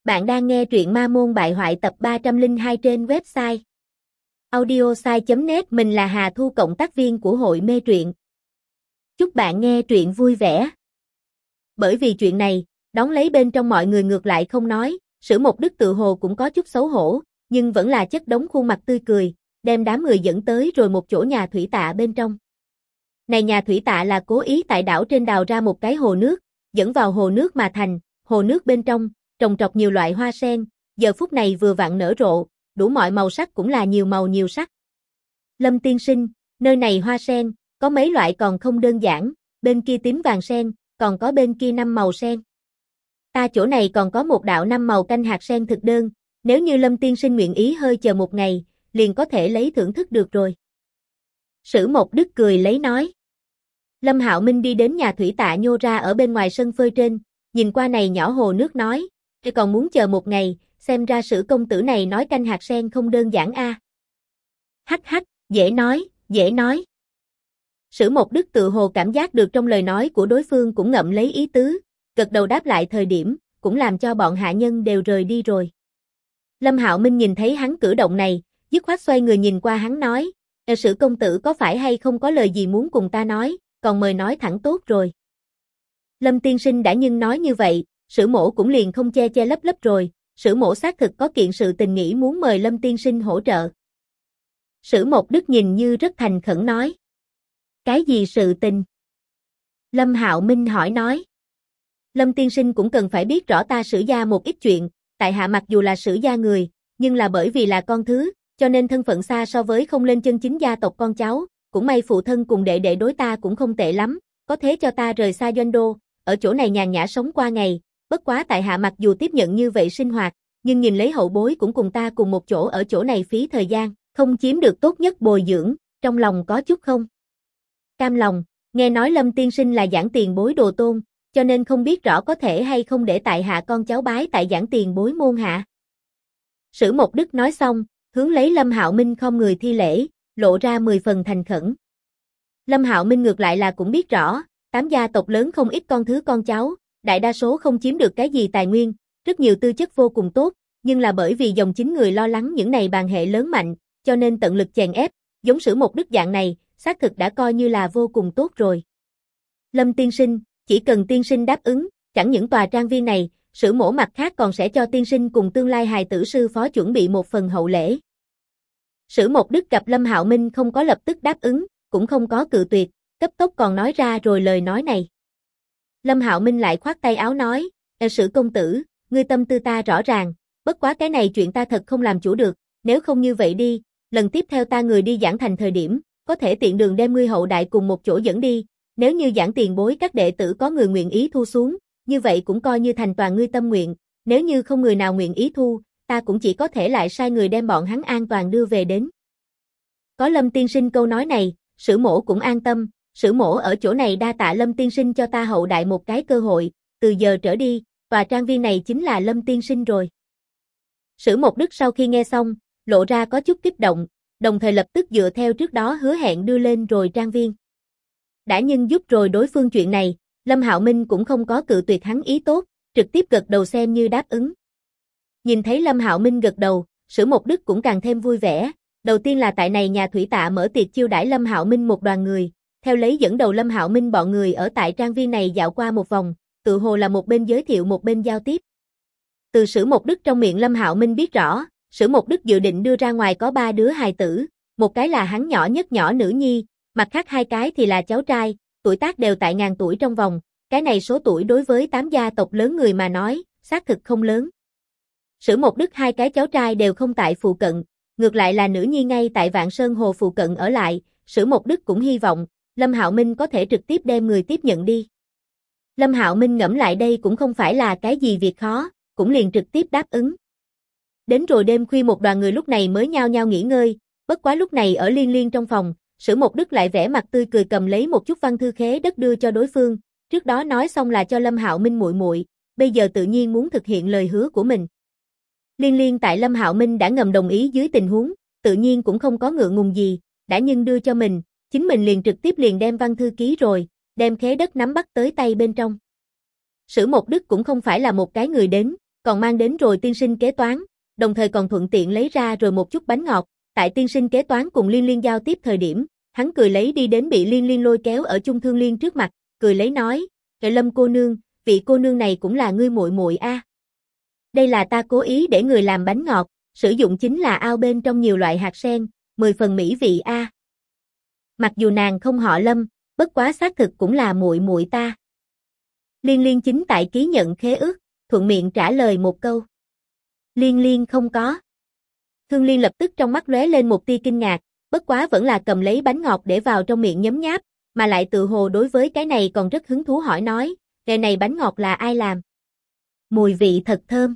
Bạn đang nghe truyện Ma Môn Bại Hoại tập 302 trên website audiosai.net. Mình là Hà Thu, cộng tác viên của hội mê truyện. Chúc bạn nghe truyện vui vẻ. Bởi vì chuyện này, đón lấy bên trong mọi người ngược lại không nói, Sử Một Đức tự hồ cũng có chút xấu hổ, nhưng vẫn là chất đống khuôn mặt tươi cười, đem đám người dẫn tới rồi một chỗ nhà thủy tạ bên trong. Này nhà thủy tạ là cố ý tại đảo trên đào ra một cái hồ nước, dẫn vào hồ nước mà thành, hồ nước bên trong trồng trọt nhiều loại hoa sen, giờ phút này vừa vặn nở rộ, đủ mọi màu sắc cũng là nhiều màu nhiều sắc. Lâm tiên sinh, nơi này hoa sen, có mấy loại còn không đơn giản, bên kia tím vàng sen, còn có bên kia 5 màu sen. Ta chỗ này còn có một đạo 5 màu canh hạt sen thực đơn, nếu như Lâm tiên sinh nguyện ý hơi chờ một ngày, liền có thể lấy thưởng thức được rồi. Sử Một Đức cười lấy nói. Lâm Hạo Minh đi đến nhà thủy tạ nhô ra ở bên ngoài sân phơi trên, nhìn qua này nhỏ hồ nước nói, còn muốn chờ một ngày, xem ra Sử công tử này nói canh hạt sen không đơn giản a. Hắc hắc, dễ nói, dễ nói. Sử Một Đức tự hồ cảm giác được trong lời nói của đối phương cũng ngậm lấy ý tứ, gật đầu đáp lại thời điểm, cũng làm cho bọn hạ nhân đều rời đi rồi. Lâm Hạo Minh nhìn thấy hắn cử động này, dứt khoát xoay người nhìn qua hắn nói, Sử công tử có phải hay không có lời gì muốn cùng ta nói, còn mời nói thẳng tốt rồi. Lâm tiên sinh đã nhưng nói như vậy, Sử mỗ cũng liền không che che lấp lấp rồi, Sử mỗ xác thực có kiện sự tình nghĩ muốn mời Lâm tiên sinh hỗ trợ. Sử Một Đức nhìn như rất thành khẩn nói. Cái gì sự tình? Lâm Hạo Minh hỏi nói. Lâm tiên sinh cũng cần phải biết rõ ta Sử gia một ít chuyện, tại hạ mặc dù là Sử gia người, nhưng là bởi vì là con thứ, cho nên thân phận xa so với không lên chân chính gia tộc con cháu, cũng may phụ thân cùng đệ đệ đối ta cũng không tệ lắm, có thế cho ta rời xa doanh đô, ở chỗ này nhàn nhã sống qua ngày. Bất quá tại hạ mặc dù tiếp nhận như vậy sinh hoạt, nhưng nhìn lấy hậu bối cũng cùng ta cùng một chỗ ở chỗ này phí thời gian, không chiếm được tốt nhất bồi dưỡng, trong lòng có chút không cam lòng, nghe nói Lâm tiên sinh là Giảng tiền bối đồ tôn, cho nên không biết rõ có thể hay không để tại hạ con cháu bái tại Giảng tiền bối môn hạ. Sử Một Đức nói xong, hướng lấy Lâm Hạo Minh khom người thi lễ, lộ ra 10 phần thành khẩn. Lâm Hạo Minh ngược lại là cũng biết rõ, 8 gia tộc lớn không ít con thứ con cháu, đại đa số không chiếm được cái gì tài nguyên, rất nhiều tư chất vô cùng tốt, nhưng là bởi vì dòng chính người lo lắng những này bàn hệ lớn mạnh, cho nên tận lực chèn ép, giống Sử Một Đức dạng này, xác thực đã coi như là vô cùng tốt rồi. Lâm tiên sinh, chỉ cần tiên sinh đáp ứng, chẳng những tòa trang viên này, Sử mỗ mặt khác còn sẽ cho tiên sinh cùng tương lai hài tử sư phó chuẩn bị một phần hậu lễ. Sử Một Đức gặp Lâm Hạo Minh không có lập tức đáp ứng, cũng không có cự tuyệt, cấp tốc còn nói ra rồi lời nói này. Lâm Hạo Minh lại khoát tay áo nói, Sử công tử, ngươi tâm tư ta rõ ràng, bất quá cái này chuyện ta thật không làm chủ được, nếu không như vậy đi, lần tiếp theo ta người đi Giảng thành thời điểm, có thể tiện đường đem ngươi hậu đại cùng một chỗ dẫn đi, nếu như Giảng tiền bối các đệ tử có người nguyện ý thu xuống, như vậy cũng coi như thành toàn ngươi tâm nguyện, nếu như không người nào nguyện ý thu, ta cũng chỉ có thể lại sai người đem bọn hắn an toàn đưa về đến. Có Lâm tiên sinh câu nói này, Sử mỗ cũng an tâm, Sử mỗ ở chỗ này đa tạ Lâm tiên sinh cho ta hậu đại một cái cơ hội, từ giờ trở đi, tòa trang viên này chính là Lâm tiên sinh rồi. Sử Một Đức sau khi nghe xong, lộ ra có chút kích động, đồng thời lập tức dựa theo trước đó hứa hẹn đưa lên rồi trang viên. Đã nhưng giúp rồi đối phương chuyện này, Lâm Hạo Minh cũng không có cự tuyệt hắn ý tốt, trực tiếp gật đầu xem như đáp ứng. Nhìn thấy Lâm Hạo Minh gật đầu, Sử Một Đức cũng càng thêm vui vẻ, đầu tiên là tại này nhà thủy tạ mở tiệc chiêu đãi Lâm Hạo Minh một đoàn người, theo lấy dẫn đầu Lâm Hạo Minh bọn người ở tại trang viên này dạo qua một vòng, tự hồ là một bên giới thiệu một bên giao tiếp. Từ Sử Một Đức trong miệng Lâm Hạo Minh biết rõ, Sử Một Đức dự định đưa ra ngoài có 3 đứa hài tử, một cái là hắn nhỏ nhất nhỏ nữ nhi, mặt khác 2 cái thì là cháu trai, tuổi tác đều tại ngàn tuổi trong vòng, cái này số tuổi đối với 8 gia tộc lớn người mà nói, xác thực không lớn. Sử Một Đức 2 cái cháu trai đều không tại phụ cận, ngược lại là nữ nhi ngay tại Vạn Sơn Hồ phụ cận ở lại, Sử Một Đức cũng hy vọng Lâm Hạo Minh có thể trực tiếp đem người tiếp nhận đi. Lâm Hạo Minh ngẫm lại đây cũng không phải là cái gì việc khó, cũng liền trực tiếp đáp ứng. Đến rồi đêm khuya một đoàn người lúc này mới nhao nhao nghỉ ngơi, bất quá lúc này ở Liên Liên trong phòng, Sử Một Đức lại vẻ mặt tươi cười cầm lấy một chút văn thư khế đất đưa cho đối phương, trước đó nói xong là cho Lâm Hạo Minh muội muội, bây giờ tự nhiên muốn thực hiện lời hứa của mình. Liên Liên tại Lâm Hạo Minh đã ngầm đồng ý dưới tình huống, tự nhiên cũng không có ngượng ngùng gì, đã nhưng đưa cho mình, chính mình liền trực tiếp liền đem văn thư ký rồi, đem khế đất nắm bắt tới tay bên trong. Sử Một Đức cũng không phải là một cái người đến, còn mang đến rồi tiên sinh kế toán, đồng thời còn thuận tiện lấy ra rồi một chút bánh ngọt. Tại tiên sinh kế toán cùng Liên Liên giao tiếp thời điểm, hắn cười lấy đi đến bị Liên Liên lôi kéo ở chung Thương Liên trước mặt, cười lấy nói, Lâm cô nương, vị cô nương này cũng là ngươi muội muội a. Đây là ta cố ý để người làm bánh ngọt, sử dụng chính là ao bên trong nhiều loại hạt sen, 10 phần mỹ vị a. Mặc dù nàng không họ Lâm, bất quá xác thực cũng là muội muội ta. Liên Liên chính tại ký nhận khế ước, thuận miệng trả lời một câu. Liên Liên không có. Thương Liên lập tức trong mắt lóe lên một tia kinh ngạc, bất quá vẫn là cầm lấy bánh ngọt để vào trong miệng nhấm nháp, mà lại tự hồ đối với cái này còn rất hứng thú hỏi nói, "Cái này bánh ngọt là ai làm? Mùi vị thật thơm."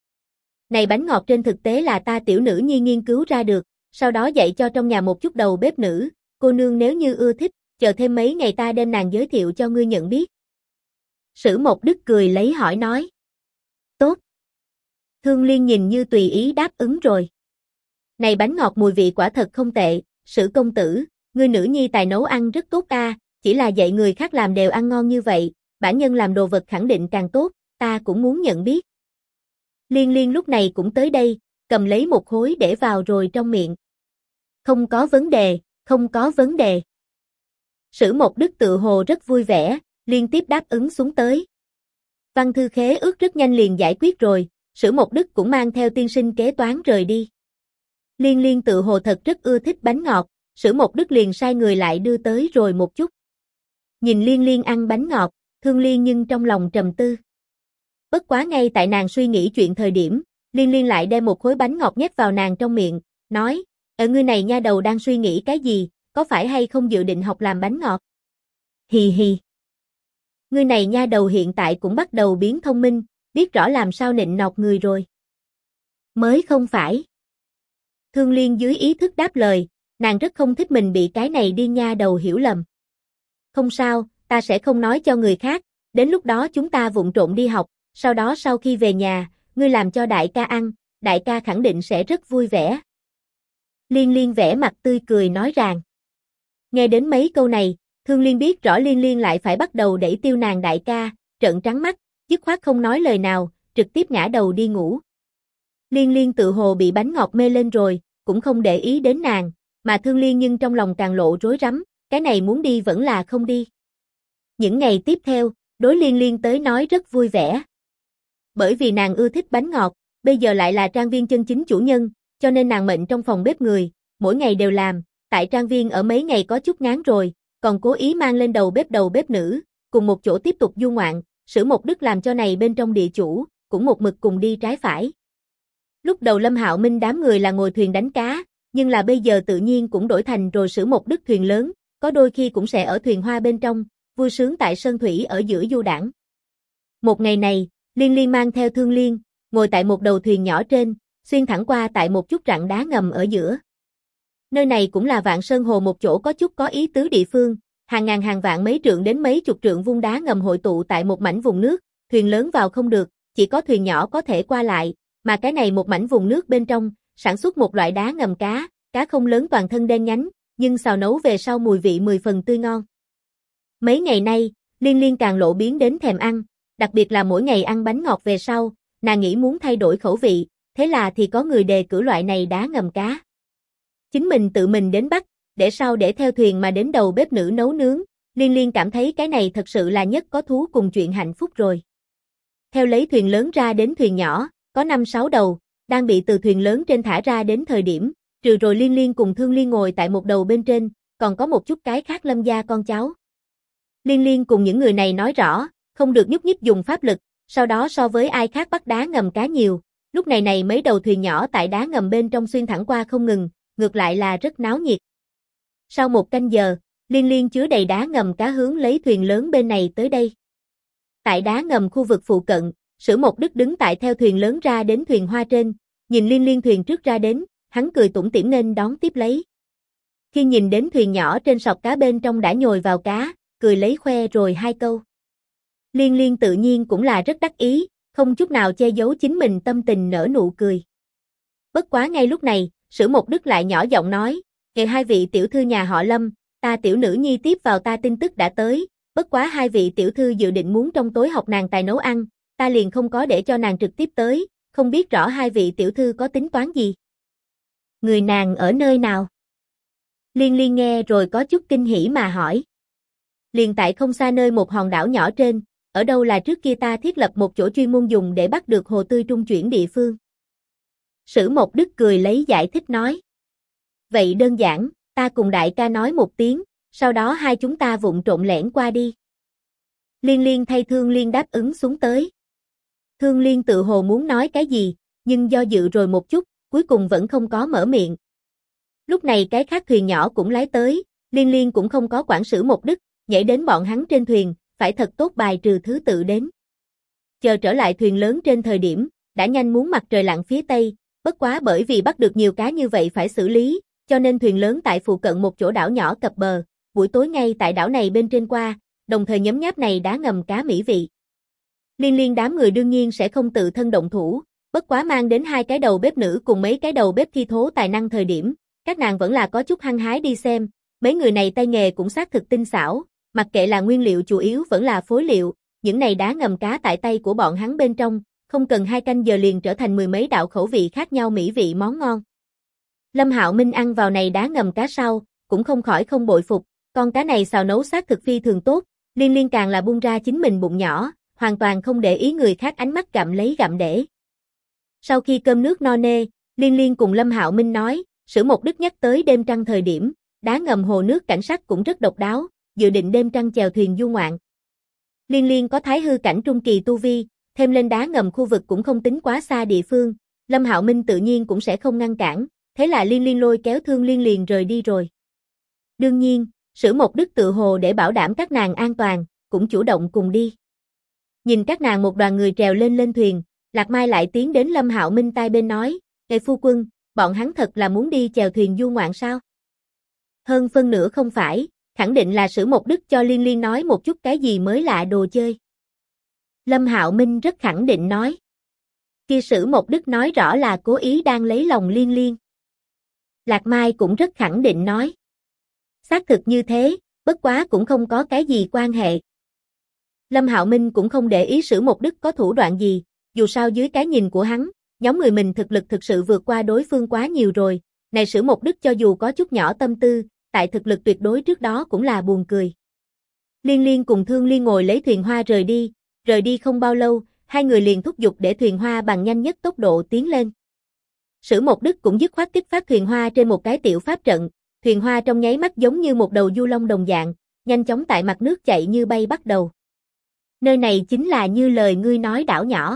Này bánh ngọt trên thực tế là ta tiểu nữ nhi nghiên cứu ra được, sau đó dạy cho trong nhà một chút đầu bếp nữ, cô nương nếu như ưa thích, chờ thêm mấy ngày ta đem nàng giới thiệu cho ngươi nhận biết. Sử Mộc Đức cười lấy hỏi nói. Tốt. Thương Liên nhìn như tùy ý đáp ứng rồi. Này bánh ngọt mùi vị quả thật không tệ, Sử công tử, ngươi nữ nhi tài nấu ăn rất tốt a, chỉ là dạy người khác làm đều ăn ngon như vậy, bản nhân làm đồ vật khẳng định càng tốt, ta cũng muốn nhận biết. Liên Liên lúc này cũng tới đây, cầm lấy một khối để vào rồi trong miệng. Không có vấn đề, không có vấn đề. Sử Mộc Đức tự hồ rất vui vẻ, liên tiếp đáp ứng xuống tới. Văn thư khế ước rất nhanh liền giải quyết rồi, Sử Mộc Đức cũng mang theo tiên sinh kế toán rời đi. Liên Liên tự hồ thật rất ưa thích bánh ngọt, Sử Mộc Đức liền sai người lại đưa tới rồi một chút. Nhìn Liên Liên ăn bánh ngọt, Thương Liên nhưng trong lòng trầm tư. Bất quá ngay tại nàng suy nghĩ chuyện thời điểm, Liên Liên lại đem một khối bánh ngọt nhét vào nàng trong miệng, nói, ngươi này nha đầu đang suy nghĩ cái gì, có phải hay không dự định học làm bánh ngọt? Hì hì. Ngươi này nha đầu hiện tại cũng bắt đầu biến thông minh, biết rõ làm sao nịnh nọt người rồi. Mới không phải. Thương Liên dưới ý thức đáp lời, nàng rất không thích mình bị cái này điên nha đầu hiểu lầm. Không sao, ta sẽ không nói cho người khác, đến lúc đó chúng ta vụng trộm đi học, sau đó sau khi về nhà, ngươi làm cho đại ca ăn, đại ca khẳng định sẽ rất vui vẻ. Liên Liên vẻ mặt tươi cười nói rằng. Nghe đến mấy câu này, Thương Liên biết rõ Liên Liên lại phải bắt đầu đẩy tiêu nàng đại ca, trợn trắng mắt, dứt khoát không nói lời nào, trực tiếp ngã đầu đi ngủ. Liên Liên tự hồ bị bánh ngọt mê lên rồi, cũng không để ý đến nàng, mà Thương Liên nhưng trong lòng càng lộ rối rắm, cái này muốn đi vẫn là không đi. Những ngày tiếp theo, đối Liên Liên tới nói rất vui vẻ. Bởi vì nàng ưa thích bánh ngọt, bây giờ lại là trang viên chân chính chủ nhân, cho nên nàng mệnh trong phòng bếp người, mỗi ngày đều làm, tại trang viên ở mấy ngày có chút ngán rồi, còn cố ý mang lên đầu bếp nữ, cùng một chỗ tiếp tục du ngoạn, Sử Mộc Đức làm cho này bên trong địa chủ, cũng một mực cùng đi trái phải. Lúc đầu Lâm Hạo Minh đám người là ngồi thuyền đánh cá, nhưng là bây giờ tự nhiên cũng đổi thành rồi Sử Mộc Đức thuyền lớn, có đôi khi cũng sẽ ở thuyền hoa bên trong, vui sướng tại sơn thủy ở giữa du đãng. Một ngày này, Liên Liên mang theo Thương Liên, ngồi tại một đầu thuyền nhỏ trên, xuyên thẳng qua tại một chút rặng đá ngầm ở giữa. Nơi này cũng là Vạn Sơn Hồ một chỗ có chút có ý tứ địa phương, hàng ngàn hàng vạn mấy trượng đến mấy chục trượng vung đá ngầm hội tụ tại một mảnh vùng nước, thuyền lớn vào không được, chỉ có thuyền nhỏ có thể qua lại, mà cái này một mảnh vùng nước bên trong, sản xuất một loại đá ngầm cá, cá không lớn toàn thân đen nhánh, nhưng xào nấu về sau mùi vị 10 phần tươi ngon. Mấy ngày nay, Liên Liên càng lộ biến đến thèm ăn, đặc biệt là mỗi ngày ăn bánh ngọt về sau, nàng nghĩ muốn thay đổi khẩu vị, thế là thì có người đề cử loại này đá ngầm cá. Chính mình tự mình đến bắt, để sau để theo thuyền mà đến đầu bếp nữ nấu nướng, Liên Liên cảm thấy cái này thật sự là nhất có thú cùng chuyện hạnh phúc rồi. Theo lấy thuyền lớn ra đến thuyền nhỏ, có 5-6 đầu, đang bị từ thuyền lớn trên thả ra đến thời điểm, trừ rồi Liên Liên cùng Thương Liên ngồi tại một đầu bên trên, còn có một chút cái khác Lâm gia con cháu. Liên Liên cùng những người này nói rõ, không được nhúc nhích dùng pháp lực, sau đó so với ai khác bắt đá ngầm cá nhiều, lúc này mấy đầu thuyền nhỏ tại đá ngầm bên trong xuyên thẳng qua không ngừng, ngược lại là rất náo nhiệt. Sau một canh giờ, Liên Liên chứa đầy đá ngầm cá hướng lấy thuyền lớn bên này tới đây. Tại đá ngầm khu vực phụ cận, Sử Mộc Đức đứng tại theo thuyền lớn ra đến thuyền hoa trên, nhìn Liên Liên thuyền trước ra đến, hắn cười tủm tỉm nên đón tiếp lấy. Khi nhìn đến thuyền nhỏ trên sọt cá bên trong đã nhồi vào cá, cười lấy khoe rồi hai câu. Liên Liên tự nhiên cũng là rất đắc ý, không chút nào che giấu chính mình tâm tình nở nụ cười. Bất quá ngay lúc này, Sử Mộc Đức lại nhỏ giọng nói, "Kìa hai vị tiểu thư nhà họ Lâm, ta tiểu nữ nhi tiếp vào ta tin tức đã tới, bất quá hai vị tiểu thư dự định muốn trong tối học nàng tài nấu ăn, ta liền không có để cho nàng trực tiếp tới, không biết rõ hai vị tiểu thư có tính toán gì. Người nàng ở nơi nào? Liên Liên nghe rồi có chút kinh hỉ mà hỏi. Liền tại không xa nơi một hòn đảo nhỏ trên, ở đâu là trước kia ta thiết lập một chỗ chuyên môn dùng để bắt được hồ tươi trung chuyển địa phương. Sử Mộc Đức cười lấy giải thích nói. Vậy đơn giản, ta cùng đại ca nói một tiếng, sau đó hai chúng ta vụng trộn lẻn qua đi. Liên Liên thay Thương Liên đáp ứng xuống tới. Thương Liên tự hồ muốn nói cái gì, nhưng do dự rồi một chút, cuối cùng vẫn không có mở miệng. Lúc này cái khác thuyền nhỏ cũng lái tới, Liên Liên cũng không có quản Sử Mộc Đức, nhảy đến bọn hắn trên thuyền, phải thật tốt bài trừ thứ tự đến. Chờ trở lại thuyền lớn trên thời điểm, đã nhanh muốn mặt trời lặn phía tây, bất quá bởi vì bắt được nhiều cá như vậy phải xử lý, cho nên thuyền lớn tại phụ cận một chỗ đảo nhỏ cập bờ, buổi tối ngay tại đảo này bên trên qua, đồng thời nhấm nháp này đá ngầm cá mỹ vị. Liên Liên đám người đương nhiên sẽ không tự thân động thủ, bất quá mang đến hai cái đầu bếp nữ cùng mấy cái đầu bếp thi thố tài năng thời điểm, các nàng vẫn là có chút hăng hái đi xem, mấy người này tay nghề cũng xác thực tinh xảo, mặc kệ là nguyên liệu chủ yếu vẫn là phối liệu, những này đá ngầm cá tại tay của bọn hắn bên trong, không cần 2 canh giờ liền trở thành mười mấy đạo khẩu vị khác nhau mỹ vị món ngon. Lâm Hạo Minh ăn vào này đá ngầm cá sau, cũng không khỏi không bội phục, con cá này xào nấu xác thực phi thường tốt, Liên Liên càng là buông ra chính mình bụng nhỏ, hoàn toàn không để ý người khác ánh mắt gặm lấy gặm để. Sau khi cơm nước no nê, Liên Liên cùng Lâm Hạo Minh nói, Sử Mộc Đức nhắc tới đêm trăng thời điểm, đá ngầm hồ nước cảnh sắc cũng rất độc đáo, dự định đêm trăng chèo thuyền du ngoạn. Liên Liên có thái hư cảnh trung kỳ tu vi, thêm lên đá ngầm khu vực cũng không tính quá xa địa phương, Lâm Hạo Minh tự nhiên cũng sẽ không ngăn cản, thế là Liên Liên lôi kéo Thương Liên liền rời đi rồi. Đương nhiên, Sử Mộc Đức tự hồ để bảo đảm các nàng an toàn, cũng chủ động cùng đi. Nhìn các nàng một đoàn người trèo lên thuyền, Lạc Mai lại tiến đến Lâm Hạo Minh tai bên nói, "Ê phu quân, bọn hắn thật là muốn đi chèo thuyền du ngoạn sao?" Hơn phân nửa không phải, khẳng định là Sử Mộc Đức cho Liên Liên nói một chút cái gì mới lạ đồ chơi. Lâm Hạo Minh rất khẳng định nói. Kia Sử Mộc Đức nói rõ là cố ý đang lấy lòng Liên Liên. Lạc Mai cũng rất khẳng định nói. Xác thực như thế, bất quá cũng không có cái gì quan hệ. Lâm Hạo Minh cũng không để ý Sử Mộc Đức có thủ đoạn gì, dù sao dưới cái nhìn của hắn, nhóm người mình thực lực thực sự vượt qua đối phương quá nhiều rồi, này Sử Mộc Đức cho dù có chút nhỏ tâm tư, tại thực lực tuyệt đối trước đó cũng là buồn cười. Liên Liên cùng Thương Liên ngồi lấy thuyền hoa rời đi không bao lâu, hai người liền thúc giục để thuyền hoa bằng nhanh nhất tốc độ tiến lên. Sử Mộc Đức cũng dứt khoát kích phát thuyền hoa trên một cái tiểu pháp trận, thuyền hoa trong nháy mắt giống như một đầu du long đồng dạng, nhanh chóng tại mặt nước chạy như bay bắt đầu. Nơi này chính là như lời ngươi nói đảo nhỏ.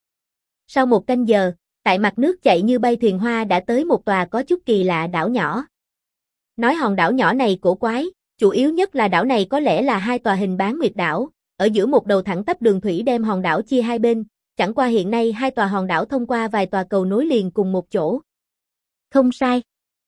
Sau 1 canh giờ, tại mặt nước chạy như bay thuyền hoa đã tới một tòa có chút kỳ lạ đảo nhỏ. Nói hòn đảo nhỏ này cổ quái, chủ yếu nhất là đảo này có lẽ là 2 tòa hình bán nguyệt đảo, ở giữa một đầu thẳng tắp đường thủy đem hòn đảo chia hai bên, chẳng qua hiện nay 2 tòa hòn đảo thông qua vài tòa cầu nối liền cùng một chỗ. Không sai.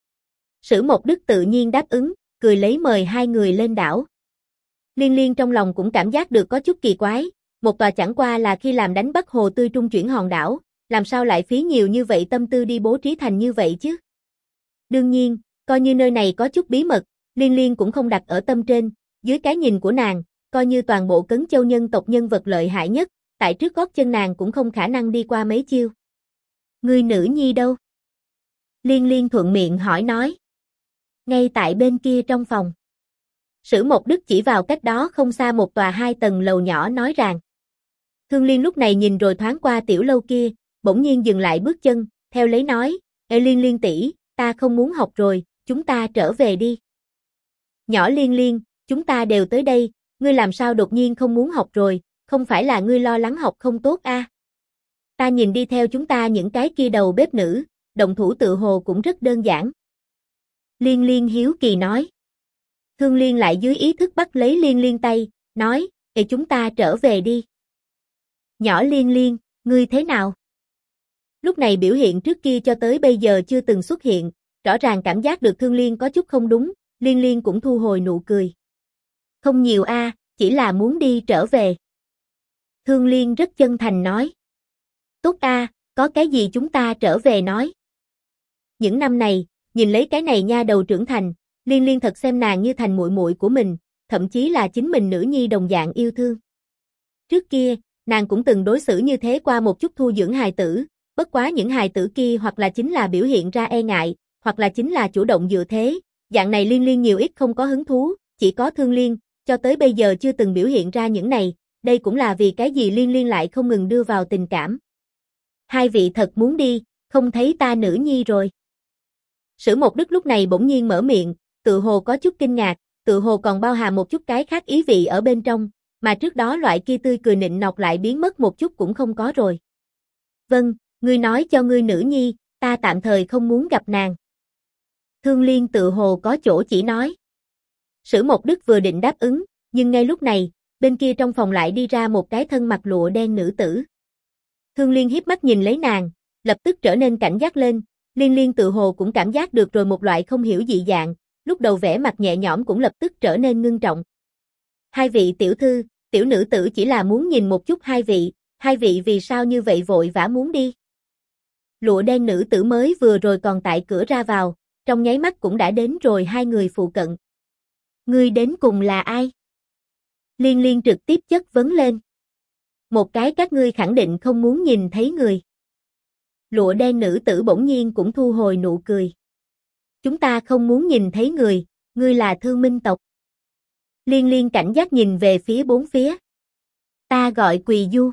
Sử Mộc Đức tự nhiên đáp ứng, cười lấy mời hai người lên đảo. Liên Liên trong lòng cũng cảm giác được có chút kỳ quái, một tòa chẳng qua là khi làm đánh bắt hồ tươi trung chuyển hòn đảo, làm sao lại phí nhiều như vậy tâm tư đi bố trí thành như vậy chứ? Đương nhiên, coi như nơi này có chút bí mật, Liên Liên cũng không đặt ở tâm trên, dưới cái nhìn của nàng, coi như toàn bộ Cấn Châu nhân tộc nhân vật lợi hại nhất, tại trước gót chân nàng cũng không khả năng đi qua mấy chiêu. Người nữ nhi đâu? Liên Liên thuận miệng hỏi nói. Ngay tại bên kia trong phòng. Sử Mộc Đức chỉ vào cách đó không xa một tòa 2 tầng lầu nhỏ nói rằng. Thương Liên lúc này nhìn rồi thoáng qua tiểu lâu kia, bỗng nhiên dừng lại bước chân, theo lấy nói, "Ê Liên Liên tỷ, ta không muốn học rồi, chúng ta trở về đi." "Nhỏ Liên Liên, chúng ta đều tới đây, ngươi làm sao đột nhiên không muốn học rồi, không phải là ngươi lo lắng học không tốt a? Ta nhìn đi theo chúng ta những cái kia đầu bếp nữ, động thủ tự hồ cũng rất đơn giản." Liên Liên hiếu kỳ nói. Thương Liên lại dưới ý thức bắt lấy Liên Liên tay, nói, "Ê chúng ta trở về đi." "Nhỏ Liên Liên, ngươi thế nào?" Lúc này biểu hiện trước kia cho tới bây giờ chưa từng xuất hiện, rõ ràng cảm giác được Thương Liên có chút không đúng, Liên Liên cũng thu hồi nụ cười. "Không nhiều a, chỉ là muốn đi trở về." Thương Liên rất chân thành nói. "Tốt a, có cái gì chúng ta trở về nói." Những năm này, nhìn lấy cái này nha đầu trưởng thành, Liên Liên thật xem nàng như thành muội muội của mình, thậm chí là chính mình nữ nhi đồng dạng yêu thương. Trước kia, nàng cũng từng đối xử như thế qua một chút thu dưỡng hài tử, bất quá những hài tử kia hoặc là chính là biểu hiện ra e ngại, hoặc là chính là chủ động dựa thế, dạng này Liên Liên nhiều ít không có hứng thú, chỉ có Thương Liên, cho tới bây giờ chưa từng biểu hiện ra những này, đây cũng là vì cái gì Liên Liên lại không ngừng đưa vào tình cảm. Hai vị thật muốn đi, không thấy ta nữ nhi rồi. Sử Một Đức lúc này bỗng nhiên mở miệng, tự hồ có chút kinh ngạc, tự hồ còn bao hàm một chút cái khác ý vị ở bên trong, mà trước đó loại kia tươi cười nịnh nọt lại biến mất một chút cũng không có rồi. Vâng, ngươi nói cho ngươi nữ nhi, ta tạm thời không muốn gặp nàng. Thương Liên tự hồ có chỗ chỉ nói. Sử Một Đức vừa định đáp ứng, nhưng ngay lúc này, bên kia trong phòng lại đi ra một cái thân mặc lụa đen nữ tử. Thương Liên hiếp mắt nhìn lấy nàng, lập tức trở nên cảnh giác lên, Liên Liên tự hồ cũng cảm giác được rồi một loại không hiểu dị dạng, lúc đầu vẻ mặt nhẹ nhõm cũng lập tức trở nên ngưng trọng. Hai vị tiểu thư, tiểu nữ tử chỉ là muốn nhìn một chút hai vị vì sao như vậy vội vã muốn đi. Lụa đen nữ tử mới vừa rồi còn tại cửa ra vào, trong nháy mắt cũng đã đến rồi hai người phụ cận. Ngươi đến cùng là ai? Liên Liên trực tiếp chất vấn lên. Một cái các ngươi khẳng định không muốn nhìn thấy người. Lụa đen nữ tử bỗng nhiên cũng thu hồi nụ cười. Chúng ta không muốn nhìn thấy người, ngươi là Thương Minh tộc. Liên Liên cảnh giác nhìn về phía bốn phía. Ta gọi Quỳ Du.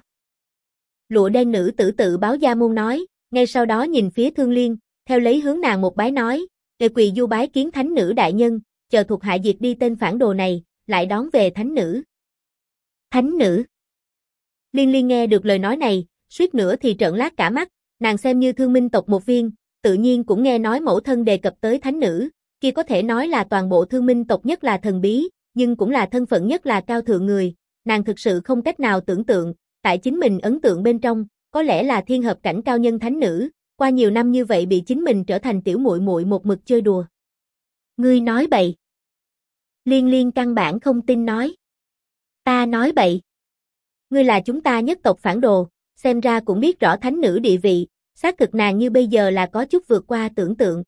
Lụa đen nữ tử tự báo gia môn nói, ngay sau đó nhìn phía Thương Liên, theo lấy hướng nàng một bái nói, để Quỳ Du bái kiến thánh nữ đại nhân, chờ thuộc hạ diệt đi tên phản đồ này, lại đón về thánh nữ. Thánh nữ. Liên Liên nghe được lời nói này, suýt nữa thì trợn lác cả mắt, nàng xem như Thương Minh tộc một viên, tự nhiên cũng nghe nói mẫu thân đề cập tới thánh nữ, kia có thể nói là toàn bộ Thương Minh tộc nhất là thần bí, nhưng cũng là thân phận nhất là cao thượng người, nàng thực sự không cách nào tưởng tượng, tại chính mình ấn tượng bên trong, có lẽ là thiên hợp cảnh cao nhân thánh nữ, qua nhiều năm như vậy bị chính mình trở thành tiểu muội muội một mực chơi đùa. Ngươi nói bậy. Liên Liên căn bản không tin nói. Ta nói bậy. Ngươi là chúng ta nhất tộc phản đồ, xem ra cũng biết rõ thánh nữ địa vị, xác thực nàng như bây giờ là có chút vượt qua tưởng tượng.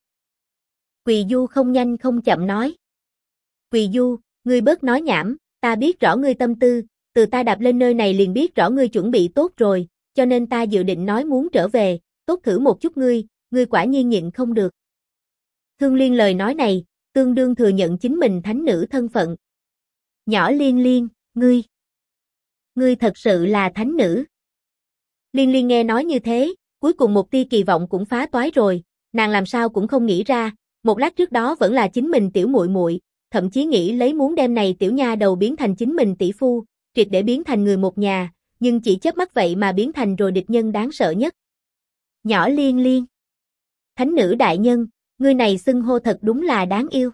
Quỳ Du không nhanh không chậm nói. Quỳ Du, ngươi bớt nói nhảm, ta biết rõ ngươi tâm tư, từ ta đạp lên nơi này liền biết rõ ngươi chuẩn bị tốt rồi, cho nên ta dự định nói muốn trở về, tốt thử một chút ngươi quả nhiên nhịn không được. Thương Liên lời nói này, tương đương thừa nhận chính mình thánh nữ thân phận. Nhỏ Liên Liên, ngươi thật sự là thánh nữ. Liên Liên nghe nói như thế, cuối cùng một tia kỳ vọng cũng phá toái rồi, nàng làm sao cũng không nghĩ ra, một lát trước đó vẫn là chính mình tiểu muội muội, thậm chí nghĩ lấy muốn đem này tiểu nha đầu biến thành chính mình tỷ phu, triệt để biến thành người một nhà, nhưng chỉ chớp mắt vậy mà biến thành rồi địch nhân đáng sợ nhất. Nhỏ Liên Liên. Thánh nữ đại nhân, ngươi này xưng hô thật đúng là đáng yêu.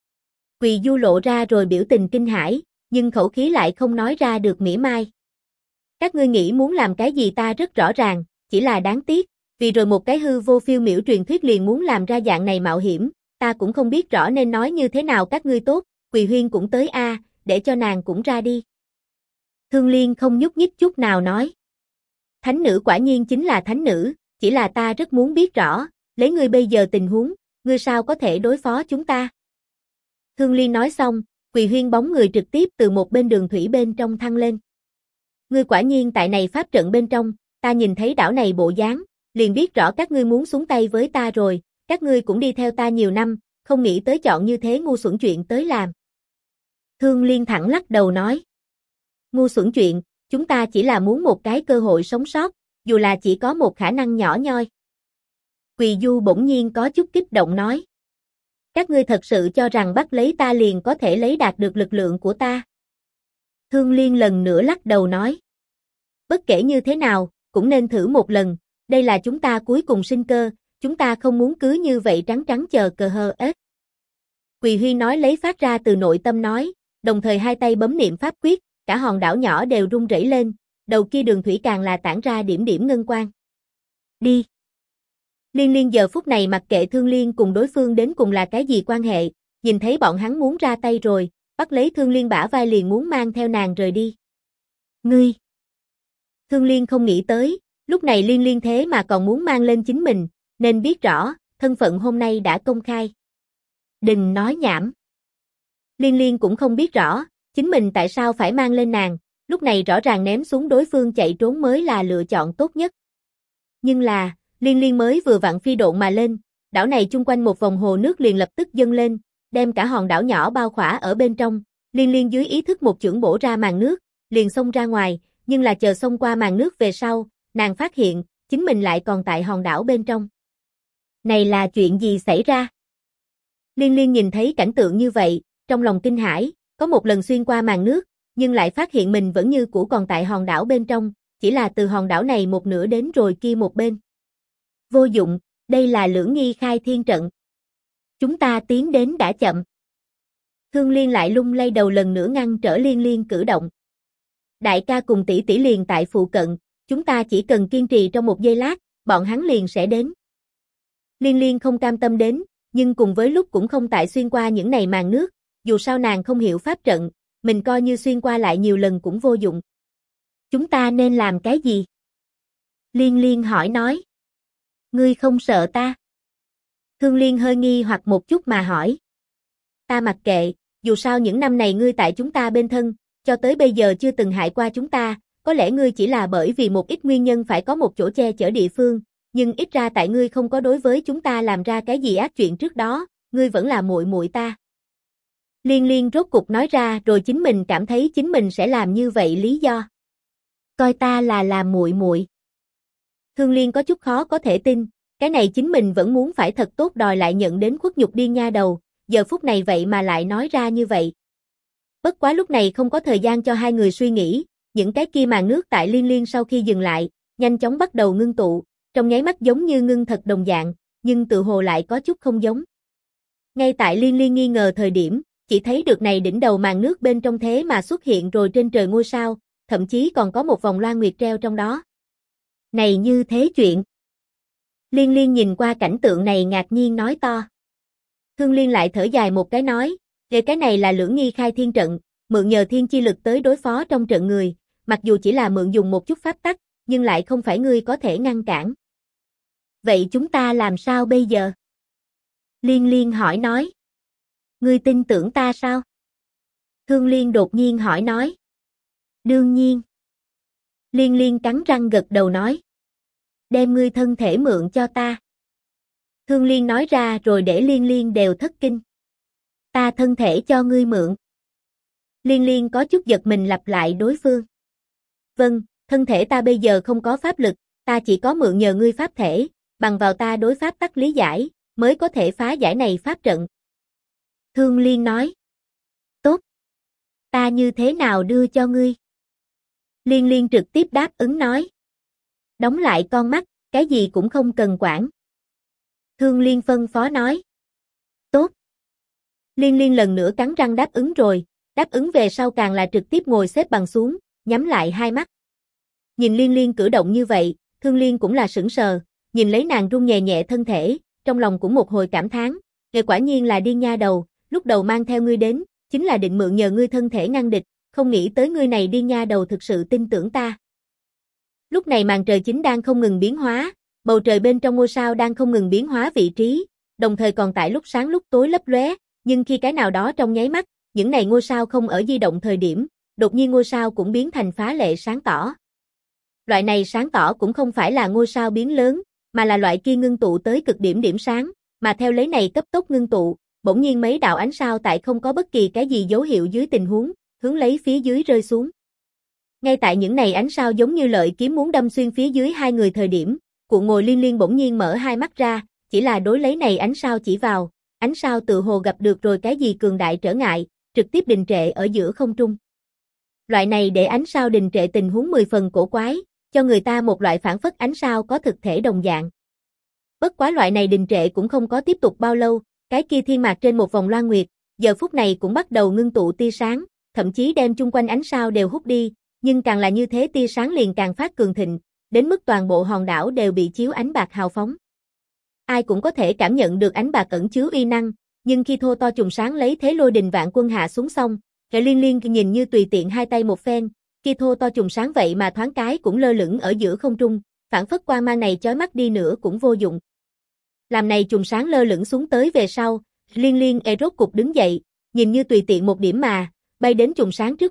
Quỳ Du lộ ra rồi biểu tình kinh hãi, nhưng khẩu khí lại không nói ra được mỉa mai. Các ngươi nghĩ muốn làm cái gì ta rất rõ ràng, chỉ là đáng tiếc, vì rồi một cái hư vô phiêu miểu truyền thuyết liền muốn làm ra dạng này mạo hiểm, ta cũng không biết rõ nên nói như thế nào các ngươi tốt, Quỳ Huyên cũng tới a, để cho nàng cũng ra đi. Thương Liên không nhúc nhích chút nào nói. Thánh nữ quả nhiên chính là thánh nữ, chỉ là ta rất muốn biết rõ, lấy ngươi bây giờ tình huống, ngươi sao có thể đối phó chúng ta? Thương Liên nói xong, Quỳ Huyên bóng người trực tiếp từ một bên đường thủy bên trong thăng lên. Ngươi quả nhiên tại này pháp trận bên trong, ta nhìn thấy đảo này bộ dáng, liền biết rõ các ngươi muốn xuống tay với ta rồi, các ngươi cũng đi theo ta nhiều năm, không nghĩ tới chọn như thế ngu xuẩn chuyện tới làm. Thương Liên thẳng lắc đầu nói. Ngu xuẩn chuyện, chúng ta chỉ là muốn một cái cơ hội sống sót, dù là chỉ có một khả năng nhỏ nhoi. Quỳ Du bỗng nhiên có chút kích động nói. Các ngươi thật sự cho rằng bắt lấy ta liền có thể lấy đạt được lực lượng của ta. Thương Liên lần nữa lắc đầu nói. Bất kể như thế nào, cũng nên thử một lần, đây là chúng ta cuối cùng sinh cơ, chúng ta không muốn cứ như vậy trắng trắng chờ cờ hờ ếch. Quỳ Huy nói lấy phát ra từ nội tâm nói, đồng thời hai tay bấm niệm pháp quyết, cả hòn đảo nhỏ đều rung rẩy lên, đầu kia đường thủy càng là tản ra điểm điểm ngân quang. Đi. Liên Liên giờ phút này mặc kệ Thương Liên cùng đối phương đến cùng là cái gì quan hệ, nhìn thấy bọn hắn muốn ra tay rồi, bắt lấy Thương Liên bả vai liền muốn mang theo nàng rời đi. Ngươi! Thương Liên không nghĩ tới, lúc này Liên Liên thế mà còn muốn mang lên chính mình, nên biết rõ, thân phận hôm nay đã công khai. Đừng nói nhảm. Liên Liên cũng không biết rõ, chính mình tại sao phải mang lên nàng, lúc này rõ ràng ném xuống đối phương chạy trốn mới là lựa chọn tốt nhất. Nhưng là, Liên Liên mới vừa vặn phi độn mà lên, đảo này chung quanh một vòng hồ nước liền lập tức dâng lên, đem cả hòn đảo nhỏ bao khỏa ở bên trong. Liên Liên dưới ý thức một chưởng bổ ra màn nước, liền xông ra ngoài, nhưng là chờ xông qua màn nước về sau, nàng phát hiện, chính mình lại còn tại hòn đảo bên trong. Này là chuyện gì xảy ra? Liên Liên nhìn thấy cảnh tượng như vậy, trong lòng kinh hãi, có một lần xuyên qua màn nước, nhưng lại phát hiện mình vẫn như cũ còn tại hòn đảo bên trong, chỉ là từ hòn đảo này một nửa đến rồi kia một bên. Vô dụng, đây là Lưỡng Nghi khai thiên trận. Chúng ta tiến đến đã chậm. Thương Liên lại lung lay đầu lần nữa ngăn trở Liên Liên cử động. Đại ca cùng tỷ tỷ liền tại phụ cận, chúng ta chỉ cần kiên trì trong một giây lát, bọn hắn liền sẽ đến. Liên Liên không cam tâm đến, nhưng cùng với lúc cũng không tại xuyên qua những này màn nước, dù sao nàng không hiểu pháp trận, mình coi như xuyên qua lại nhiều lần cũng vô dụng. Chúng ta nên làm cái gì? Liên Liên hỏi nói. Ngươi không sợ ta? Thương Liên hơi nghi hoặc một chút mà hỏi. Ta mặc kệ, dù sao những năm này ngươi tại chúng ta bên thân, cho tới bây giờ chưa từng hại qua chúng ta, có lẽ ngươi chỉ là bởi vì một ít nguyên nhân phải có một chỗ che chở địa phương, nhưng ít ra tại ngươi không có đối với chúng ta làm ra cái gì ác chuyện trước đó, ngươi vẫn là muội muội ta. Liên Liên rốt cục nói ra rồi chính mình cảm thấy chính mình sẽ làm như vậy lý do. Coi ta là muội muội. Thương Liên có chút khó có thể tin, cái này chính mình vẫn muốn phải thật tốt đòi lại nhận đến khuất nhục điên nha đầu, giờ phút này vậy mà lại nói ra như vậy. Bất quá lúc này không có thời gian cho hai người suy nghĩ, những cái kia màn nước tại Liên Liên sau khi dừng lại, nhanh chóng bắt đầu ngưng tụ, trong nháy mắt giống như ngưng thật đồng dạng, nhưng tự hồ lại có chút không giống. Ngay tại Liên Liên nghi ngờ thời điểm, chỉ thấy được này đỉnh đầu màn nước bên trong thế mà xuất hiện rồi trên trời ngôi sao, thậm chí còn có một vòng loan nguyệt treo trong đó. Này như thế chuyện. Liên Liên nhìn qua cảnh tượng này ngạc nhiên nói to. Thương Liên lại thở dài một cái nói, về cái này là Lưỡng Nghi khai thiên trận, mượn nhờ thiên chi lực tới đối phó trong trận người, mặc dù chỉ là mượn dùng một chút pháp tắc, nhưng lại không phải ngươi có thể ngăn cản. Vậy chúng ta làm sao bây giờ? Liên Liên hỏi nói. Ngươi tin tưởng ta sao? Thương Liên đột nhiên hỏi nói. Đương nhiên. Liên Liên cắn răng gật đầu nói. Đem ngươi thân thể mượn cho ta. Thương Liên nói ra rồi để Liên Liên đều thất kinh. Ta thân thể cho ngươi mượn. Liên Liên có chút giật mình lặp lại đối phương. Vâng, thân thể ta bây giờ không có pháp lực, ta chỉ có mượn nhờ ngươi pháp thể, bằng vào ta đối pháp tắc lý giải, mới có thể phá giải này pháp trận. Thương Liên nói. Tốt. Ta như thế nào đưa cho ngươi? Liên Liên trực tiếp đáp ứng nói. Đóng lại con mắt, cái gì cũng không cần quản. Thương Liên phân phó nói. Tốt. Liên Liên lần nữa cắn răng đáp ứng rồi, đáp ứng về sau càng là trực tiếp ngồi xếp bằng xuống, nhắm lại hai mắt. Nhìn Liên Liên cử động như vậy, Thương Liên cũng là sững sờ, nhìn lấy nàng run nhẹ nhẹ thân thể, trong lòng cũng một hồi cảm thán, "Ngươi quả nhiên là điên nha đầu, lúc đầu mang theo ngươi đến, chính là định mượn nhờ ngươi thân thể ngăn địch, không nghĩ tới ngươi này điên nha đầu thực sự tin tưởng ta." Lúc này màn trời chính đang không ngừng biến hóa, bầu trời bên trong ngôi sao đang không ngừng biến hóa vị trí, đồng thời còn tại lúc sáng lúc tối lấp lóe, nhưng khi cái nào đó trong nháy mắt, những này ngôi sao không ở di động thời điểm, đột nhiên ngôi sao cũng biến thành phá lệ sáng tỏ. Loại này sáng tỏ cũng không phải là ngôi sao biến lớn, mà là loại kia ngưng tụ tới cực điểm điểm sáng, mà theo lấy này cấp tốc ngưng tụ, bỗng nhiên mấy đạo ánh sao tại không có bất kỳ cái gì dấu hiệu dưới tình huống, hướng lấy phía dưới rơi xuống. Ngay tại những này ánh sao giống như lợi kiếm muốn đâm xuyên phía dưới hai người thời điểm, Cuộn Ngồi Liên Liên bỗng nhiên mở hai mắt ra, chỉ là đối lấy này ánh sao chỉ vào, ánh sao tự hồ gặp được rồi cái gì cường đại trở ngại, trực tiếp đình trệ ở giữa không trung. Loại này để ánh sao đình trệ tình huống 10 phần cổ quái, cho người ta một loại phản phất ánh sao có thực thể đồng dạng. Bất quá loại này đình trệ cũng không có tiếp tục bao lâu, cái kia thiên mạc trên một vòng loan nguyệt, giờ phút này cũng bắt đầu ngưng tụ tia sáng, thậm chí đem chung quanh ánh sao đều hút đi, nhưng càng là như thế tia sáng liền càng phát cường thịnh, đến mức toàn bộ hòn đảo đều bị chiếu ánh bạc hào phóng. Ai cũng có thể cảm nhận được ánh bạc ẩn chứa uy năng, nhưng khi thô to trùng sáng lấy thế lôi đình vạn quân hạ xuống xong, Hệ Liên Liên nhìn như tùy tiện hai tay một phen, khi thô to trùng sáng vậy mà thoáng cái cũng lơ lửng ở giữa không trung, phản phất quang mang này chói mắt đi nữa cũng vô dụng. Làm này trùng sáng lơ lửng xuống tới về sau, Liên Liên rốt cục đứng dậy, nhìn như tùy tiện một điểm mà, bay đến trùng sáng trước mặt,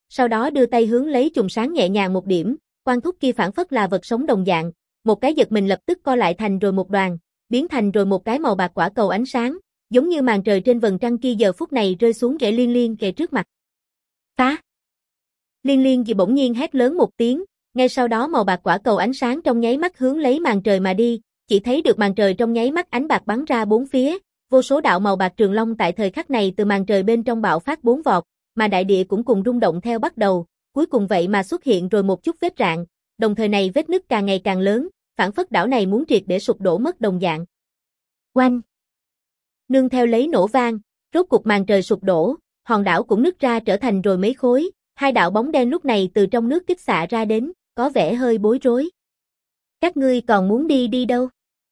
sau đó đưa tay hướng lấy chùm sáng nhẹ nhàng một điểm, quang thúc kia phản phất là vật sống đồng dạng, một cái giật mình lập tức co lại thành rồi một đoàn, biến thành rồi một cái màu bạc quả cầu ánh sáng, giống như màn trời trên vầng trăng kia giờ phút này rơi xuống rễ Liên Liên kề trước mặt. Phá! Liên Liên gì bỗng nhiên hét lớn một tiếng, ngay sau đó màu bạc quả cầu ánh sáng trong nháy mắt hướng lấy màn trời mà đi, chỉ thấy được màn trời trong nháy mắt ánh bạc bắn ra bốn phía, vô số đạo màu bạc trường long tại thời khắc này từ màn trời bên trong bạo phát bốn vọt, mà đại địa cũng cùng rung động theo bắt đầu, cuối cùng vậy mà xuất hiện rồi một chút vết rạn, đồng thời này vết nứt càng ngày càng lớn, phản phất đảo này muốn triệt để sụp đổ mất đồng dạng. Oanh! Nương theo lấy nổ vang, rốt cục màn trời sụp đổ, hòn đảo cũng nứt ra trở thành rồi mấy khối, hai đạo bóng đen lúc này từ trong nước kích xạ ra đến, có vẻ hơi bối rối. Các ngươi còn muốn đi đâu?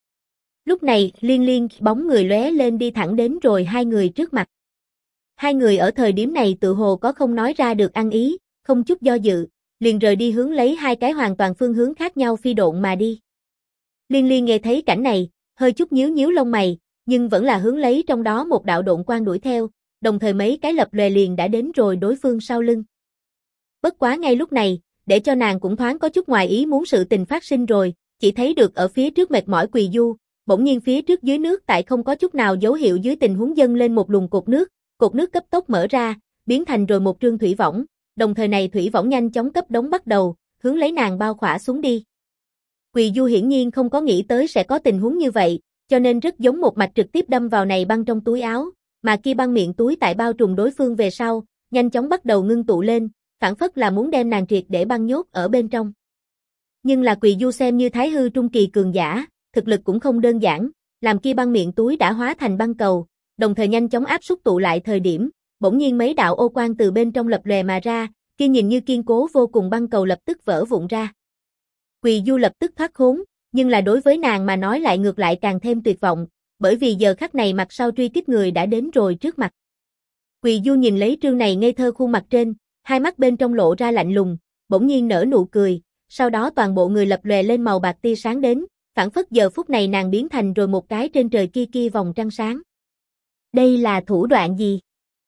Lúc này, Liên Liên bóng người lóe lên đi thẳng đến rồi hai người trước mặt. Hai người ở thời điểm này tự hồ có không nói ra được ăn ý, không chút do dự, liền rời đi hướng lấy hai cái hoàn toàn phương hướng khác nhau phi độn mà đi. Liên Liên nghe thấy cảnh này, hơi chút nhíu nhíu lông mày, nhưng vẫn là hướng lấy trong đó một đạo độn quang đuổi theo, đồng thời mấy cái lập lòe liền đã đến rồi đối phương sau lưng. Bất quá ngay lúc này, để cho nàng cũng thoáng có chút ngoài ý muốn sự tình phát sinh rồi, chỉ thấy được ở phía trước mệt mỏi Quỳ Du, bỗng nhiên phía trước dưới nước tại không có chút nào dấu hiệu dưới tình huống dâng lên một luồng cột nước cấp tốc mở ra, biến thành rồi một trương thủy võng, đồng thời này thủy võng nhanh chóng cấp đống bắt đầu, hướng lấy nàng bao khỏa xuống đi. Quỳ Du hiển nhiên không có nghĩ tới sẽ có tình huống như vậy, cho nên rất giống một mạch trực tiếp đâm vào này băng trong túi áo, mà kia băng miệng túi tại bao trùm đối phương về sau, nhanh chóng bắt đầu ngưng tụ lên, phản phất là muốn đem nàng triệt để băng nhốt ở bên trong. Nhưng là Quỳ Du xem như Thái hư trung kỳ cường giả, thực lực cũng không đơn giản, làm kia băng miệng túi đã hóa thành băng cầu, đồng thời nhanh chóng áp xúc tụ lại thời điểm, bỗng nhiên mấy đạo ô quang từ bên trong lập lòe mà ra, kia nhìn như kiên cố vô cùng băng cầu lập tức vỡ vụn ra. Quỳ Du lập tức thoát khốn, nhưng là đối với nàng mà nói lại ngược lại càng thêm tuyệt vọng, bởi vì giờ khắc này mặt sau truy kích người đã đến rồi trước mặt. Quỳ Du nhìn lấy trương này ngây thơ khuôn mặt trên, hai mắt bên trong lộ ra lạnh lùng, bỗng nhiên nở nụ cười, sau đó toàn bộ người lập lòe lên màu bạc tia sáng đến, phản phất giờ phút này nàng biến thành rồi một cái trên trời kia vòng trăng sáng. Đây là thủ đoạn gì?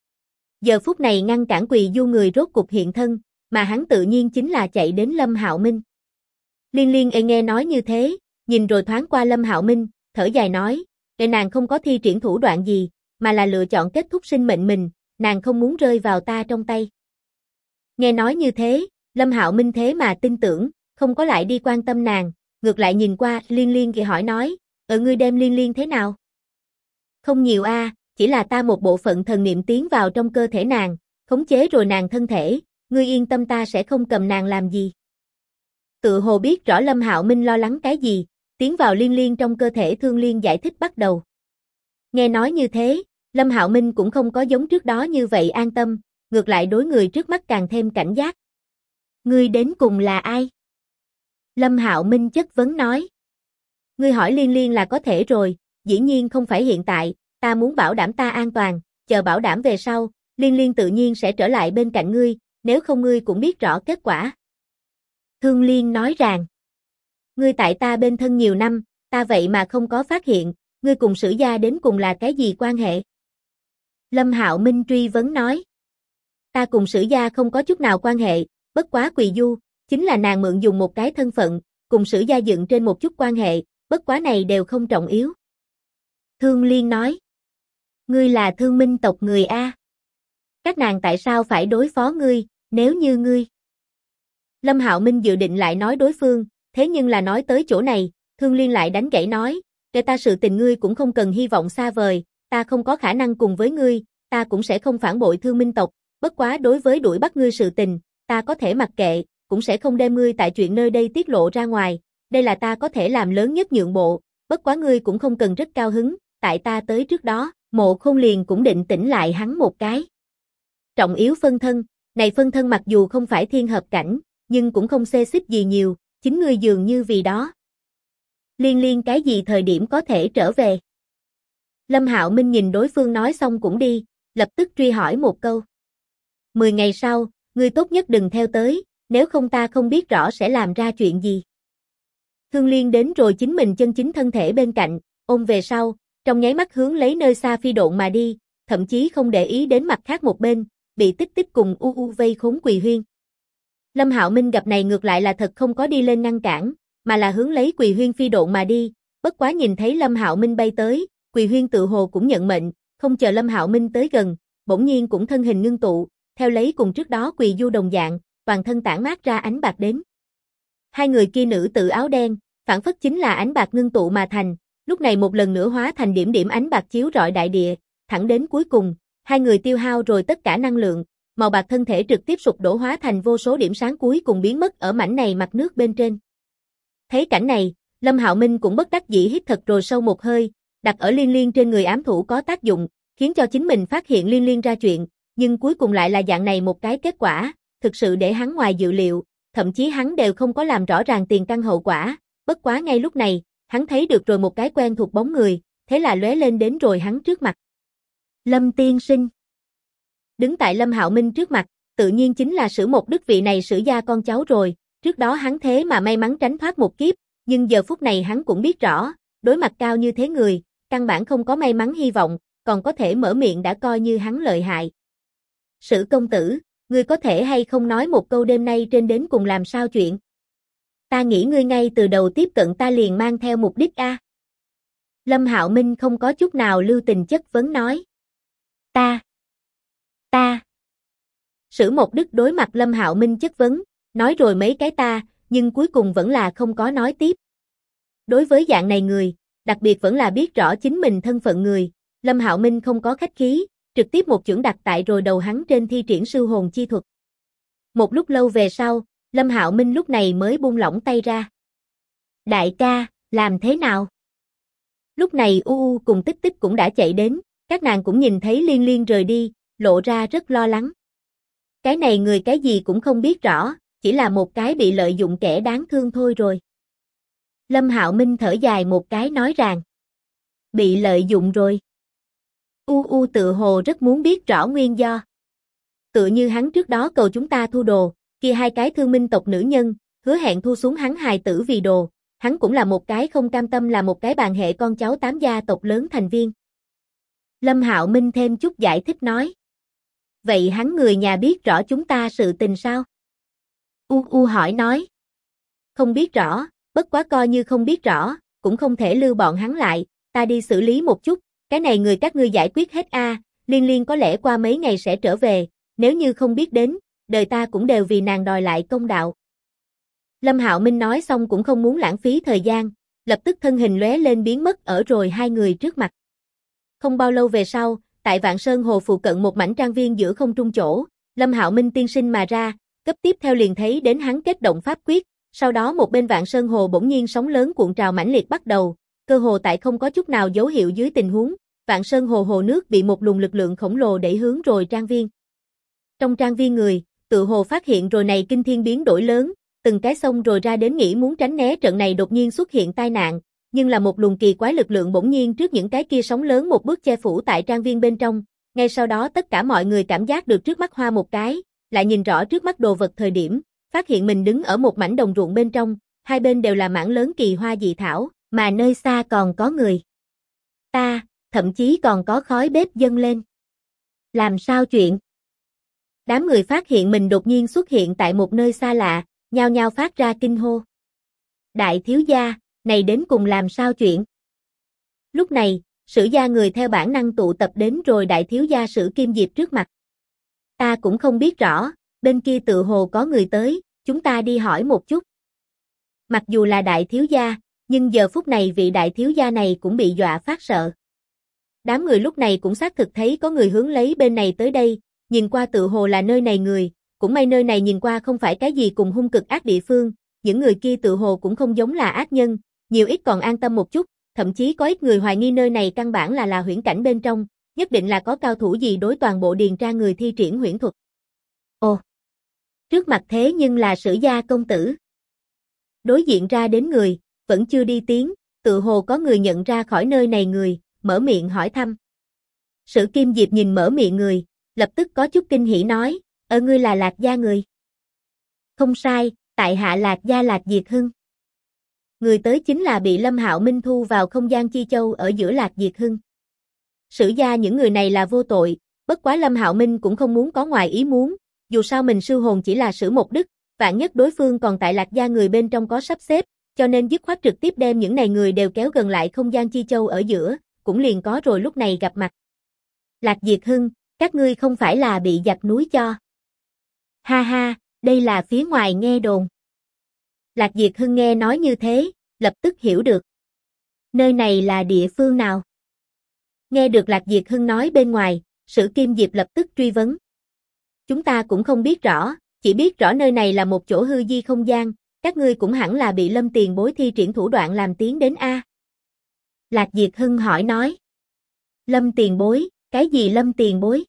Giờ phút này ngăn cản Quỳ Du người rốt cục hiện thân, mà hắn tự nhiên chính là chạy đến Lâm Hạo Minh. Liên Liên nghe nói như thế, nhìn rồi thoáng qua Lâm Hạo Minh, thở dài nói, nàng không có thi triển thủ đoạn gì, mà là lựa chọn kết thúc sinh mệnh mình, nàng không muốn rơi vào ta trong tay. Nghe nói như thế, Lâm Hạo Minh thế mà tin tưởng, không có lại đi quan tâm nàng, ngược lại nhìn qua Liên Liên thì hỏi nói, ngươi đem Liên Liên thế nào? Không nhiều chỉ là ta một bộ phận thần niệm tiến vào trong cơ thể nàng, khống chế rồi nàng thân thể, ngươi yên tâm ta sẽ không cầm nàng làm gì. Tự hồ biết rõ Lâm Hạo Minh lo lắng cái gì, tiến vào Liên Liên trong cơ thể Thương Liên giải thích bắt đầu. Nghe nói như thế, Lâm Hạo Minh cũng không có giống trước đó như vậy an tâm, ngược lại đối người trước mắt càng thêm cảnh giác. Ngươi đến cùng là ai? Lâm Hạo Minh chất vấn nói. Ngươi hỏi Liên Liên là có thể rồi, dĩ nhiên không phải hiện tại, ta muốn bảo đảm ta an toàn, chờ bảo đảm về sau, Liên Liên tự nhiên sẽ trở lại bên cạnh ngươi, nếu không ngươi cũng biết rõ kết quả. Thương Liên nói rằng, ngươi tại ta bên thân nhiều năm, ta vậy mà không có phát hiện, ngươi cùng Sử gia đến cùng là cái gì quan hệ? Lâm Hạo Minh truy vấn nói, ta cùng Sử gia không có chút nào quan hệ, bất quá Quỳ Du, chính là nàng mượn dùng một cái thân phận, cùng Sử gia dựng trên một chút quan hệ, bất quá này đều không trọng yếu. Thương Liên nói, ngươi là Thương Minh tộc người a? Các nàng tại sao phải đối phó ngươi, nếu như ngươi? Lâm Hạo Minh dự định lại nói đối phương, thế nhưng là nói tới chỗ này, Thương Liên lại đánh gãy nói, để ta sự tình ngươi cũng không cần hy vọng xa vời, ta không có khả năng cùng với ngươi, ta cũng sẽ không phản bội Thương Minh tộc, bất quá đối với đuổi bắt ngươi sự tình, ta có thể mặc kệ, cũng sẽ không đem ngươi tại chuyện nơi đây tiết lộ ra ngoài, đây là ta có thể làm lớn nhất nhượng bộ, bất quá ngươi cũng không cần rất cao hứng, tại ta tới trước đó, Mộ Khôn liền cũng định tỉnh lại hắn một cái. Trọng yếu phân thân, này phân thân mặc dù không phải thiên hợp cảnh, nhưng cũng không xê xích gì nhiều, chính ngươi dường như vì đó. Liên Liên cái gì thời điểm có thể trở về? Lâm Hạo Minh nhìn đối phương nói xong cũng đi, lập tức truy hỏi một câu. 10 ngày sau, ngươi tốt nhất đừng theo tới, nếu không ta không biết rõ sẽ làm ra chuyện gì. Thương Liên đến rồi chính mình chân chính thân thể bên cạnh, ôm về sau, trong nháy mắt hướng lấy nơi xa phi độn mà đi, thậm chí không để ý đến mặt khác một bên, bị Tích Tích cùng vây khốn Quỳ Huyên. Lâm Hạo Minh gặp này ngược lại là thật không có đi lên ngăn cản, mà là hướng lấy Quỳ Huyên phi độn mà đi, bất quá nhìn thấy Lâm Hạo Minh bay tới, Quỳ Huyên tự hồ cũng nhận mệnh, không chờ Lâm Hạo Minh tới gần, bỗng nhiên cũng thân hình ngưng tụ, theo lấy cùng trước đó Quỳ Du đồng dạng, toàn thân tản mát ra ánh bạc đến. Hai người kia nữ tự áo đen, phản phất chính là ánh bạc ngưng tụ mà thành, lúc này một lần nữa hóa thành điểm điểm ánh bạc chiếu rọi đại địa, thẳng đến cuối cùng, hai người tiêu hao rồi tất cả năng lượng, màu bạc thân thể trực tiếp sụp đổ hóa thành vô số điểm sáng cuối cùng biến mất ở mảnh này mặt nước bên trên. Thấy cảnh này, Lâm Hạo Minh cũng bất đắc dĩ hít thật rồi sâu một hơi, đặt ở Liên Liên trên người ám thủ có tác dụng, khiến cho chính mình phát hiện Liên Liên ra chuyện, nhưng cuối cùng lại là dạng này một cái kết quả, thực sự để hắn ngoài dự liệu, thậm chí hắn đều không có làm rõ ràng tiền căn hậu quả, bất quá ngay lúc này, hắn thấy được rồi một cái quen thuộc bóng người, thế là lóe lên đến rồi hắn trước mặt. Lâm tiên sinh. Đứng tại Lâm Hạo Minh trước mặt, tự nhiên chính là Sử Một Đức vị này Sử gia con cháu rồi, trước đó hắn thế mà may mắn tránh thoát một kiếp, nhưng giờ phút này hắn cũng biết rõ, đối mặt cao như thế người, căn bản không có may mắn hy vọng, còn có thể mở miệng đã coi như hắn lợi hại. Sử công tử, ngươi có thể hay không nói một câu đêm nay trên đến cùng làm sao chuyện? Ta nghĩ ngươi ngay từ đầu tiếp cận ta liền mang theo mục đích a. Lâm Hạo Minh không có chút nào lưu tình chất vấn nói. Ta. Sử Một Đức đối mặt Lâm Hạo Minh chất vấn, nói rồi mấy cái ta, nhưng cuối cùng vẫn là không có nói tiếp. Đối với dạng này người, đặc biệt vẫn là biết rõ chính mình thân phận người, Lâm Hạo Minh không có khách khí, trực tiếp một chưởng đặt tại rồi đầu hắn trên thi triển sư hồn chi thuật. Một lúc lâu về sau, Lâm Hạo Minh lúc này mới buông lỏng tay ra. Đại ca, làm thế nào? Lúc này cùng Tích Tích cũng đã chạy đến, các nàng cũng nhìn thấy Liên Liên rời đi, lộ ra rất lo lắng. Cái này người cái gì cũng không biết rõ, chỉ là một cái bị lợi dụng kẻ đáng thương thôi rồi. Lâm Hạo Minh thở dài một cái nói rằng, bị lợi dụng rồi. Tự hồ rất muốn biết rõ nguyên do. Tựa như hắn trước đó cầu chúng ta thu đồ, kia hai cái thương minh tộc nữ nhân, hứa hẹn thu xuống hắn hài tử vì đồ, hắn cũng là một cái không cam tâm là một cái bàn hệ con cháu tám gia tộc lớn thành viên. Lâm Hạo Minh thêm chút giải thích nói. Vậy hắn người nhà biết rõ chúng ta sự tình sao? Hỏi nói. Không biết rõ, bất quá coi như không biết rõ, cũng không thể lưu bọn hắn lại, ta đi xử lý một chút, cái này người các ngươi giải quyết hết a, Liên Liên có lẽ qua mấy ngày sẽ trở về, nếu như không biết đến, đời ta cũng đều vì nàng đòi lại công đạo. Lâm Hạo Minh nói xong cũng không muốn lãng phí thời gian, lập tức thân hình lóe lên biến mất ở rồi hai người trước mặt. Không bao lâu về sau, tại Vạn Sơn Hồ phụ cận một mảnh trang viên giữa không trung chỗ, Lâm Hạo Minh tiên sinh mà ra, cấp tiếp theo liền thấy đến hắn kết động pháp quyết, sau đó một bên Vạn Sơn Hồ bỗng nhiên sóng lớn cuộn trào mãnh liệt bắt đầu, cơ hồ tại không có chút nào dấu hiệu dưới tình huống, Vạn Sơn Hồ hồ nước bị một luồng lực lượng khổng lồ đẩy hướng rồi trang viên. Trong trang viên người, tự hồ phát hiện rồi này kinh thiên biến đổi lớn, từng cái xông rồi ra đến nghĩ muốn tránh né trận này đột nhiên xuất hiện tai nạn, nhưng là một luồng kỳ quái lực lượng bỗng nhiên trước những cái kia sóng lớn một bước che phủ tại trang viên bên trong, ngay sau đó tất cả mọi người cảm giác được trước mắt hoa một cái, lại nhìn rõ trước mắt đồ vật thời điểm, phát hiện mình đứng ở một mảnh đồng ruộng bên trong, hai bên đều là mảng lớn kỳ hoa dị thảo, mà nơi xa còn có người. Thậm chí còn có khói bếp dâng lên. Làm sao chuyện? Đám người phát hiện mình đột nhiên xuất hiện tại một nơi xa lạ, nhao nhao phát ra kinh hô. Đại thiếu gia, này đến cùng làm sao chuyện? Lúc này, Sử gia người theo bản năng tụ tập đến rồi đại thiếu gia Sử Kim Diệp trước mặt. Ta cũng không biết rõ, bên kia tự hồ có người tới, chúng ta đi hỏi một chút. Mặc dù là đại thiếu gia, nhưng giờ phút này vị đại thiếu gia này cũng bị dọa phát sợ. Đám người lúc này cũng xác thực thấy có người hướng lấy bên này tới đây, nhìn qua tự hồ là nơi này người, cũng may nơi này nhìn qua không phải cái gì cùng hung cực ác địa phương, những người kia tự hồ cũng không giống là ác nhân, nhiều ít còn an tâm một chút, thậm chí có ít người hoài nghi nơi này căn bản là huyễn cảnh bên trong, nhất định là có cao thủ gì đối toàn bộ điền tra người thi triển huyễn thuật. Ồ, trước mặt thế nhưng là Sử gia công tử. Đối diện ra đến người, vẫn chưa đi tiếng, tự hồ có người nhận ra khỏi nơi này người, mở miệng hỏi thăm. Sử Kim Diệp nhìn mở miệng người, lập tức có chút kinh hỉ nói, ngươi là Lạc gia người. Không sai, tại hạ Lạc gia Lạc Diệt Hưng. Người tới chính là bị Lâm Hạo Minh thu vào không gian chi châu ở giữa Lạc Diệt Hưng. Sử gia những người này là vô tội, Bất quá Lâm Hạo Minh cũng không muốn có ngoài ý muốn, dù sao mình sư hồn chỉ là Sử Một Đức, vạn nhất đối phương còn tại Lạc gia người bên trong có sắp xếp, cho nên dứt khoát trực tiếp đem những này người đều kéo gần lại không gian chi châu ở giữa, cũng liền có rồi lúc này gặp mặt. Lạc Diệt Hưng, các ngươi không phải là bị giặc núi cho. Ha ha, đây là phía ngoài nghe đồn. Lạc Diệt Hưng nghe nói như thế, lập tức hiểu được. Nơi này là địa phương nào? Nghe được Lạc Diệt Hưng nói bên ngoài, Sử Kim Diệp lập tức truy vấn. Chúng ta cũng không biết rõ, chỉ biết rõ nơi này là một chỗ hư di không gian, các ngươi cũng hẳn là bị Lâm tiền bối thi triển thủ đoạn làm tiến đến a. Lạc Diệt Hưng hỏi nói. Lâm tiền bối, cái gì Lâm tiền bối?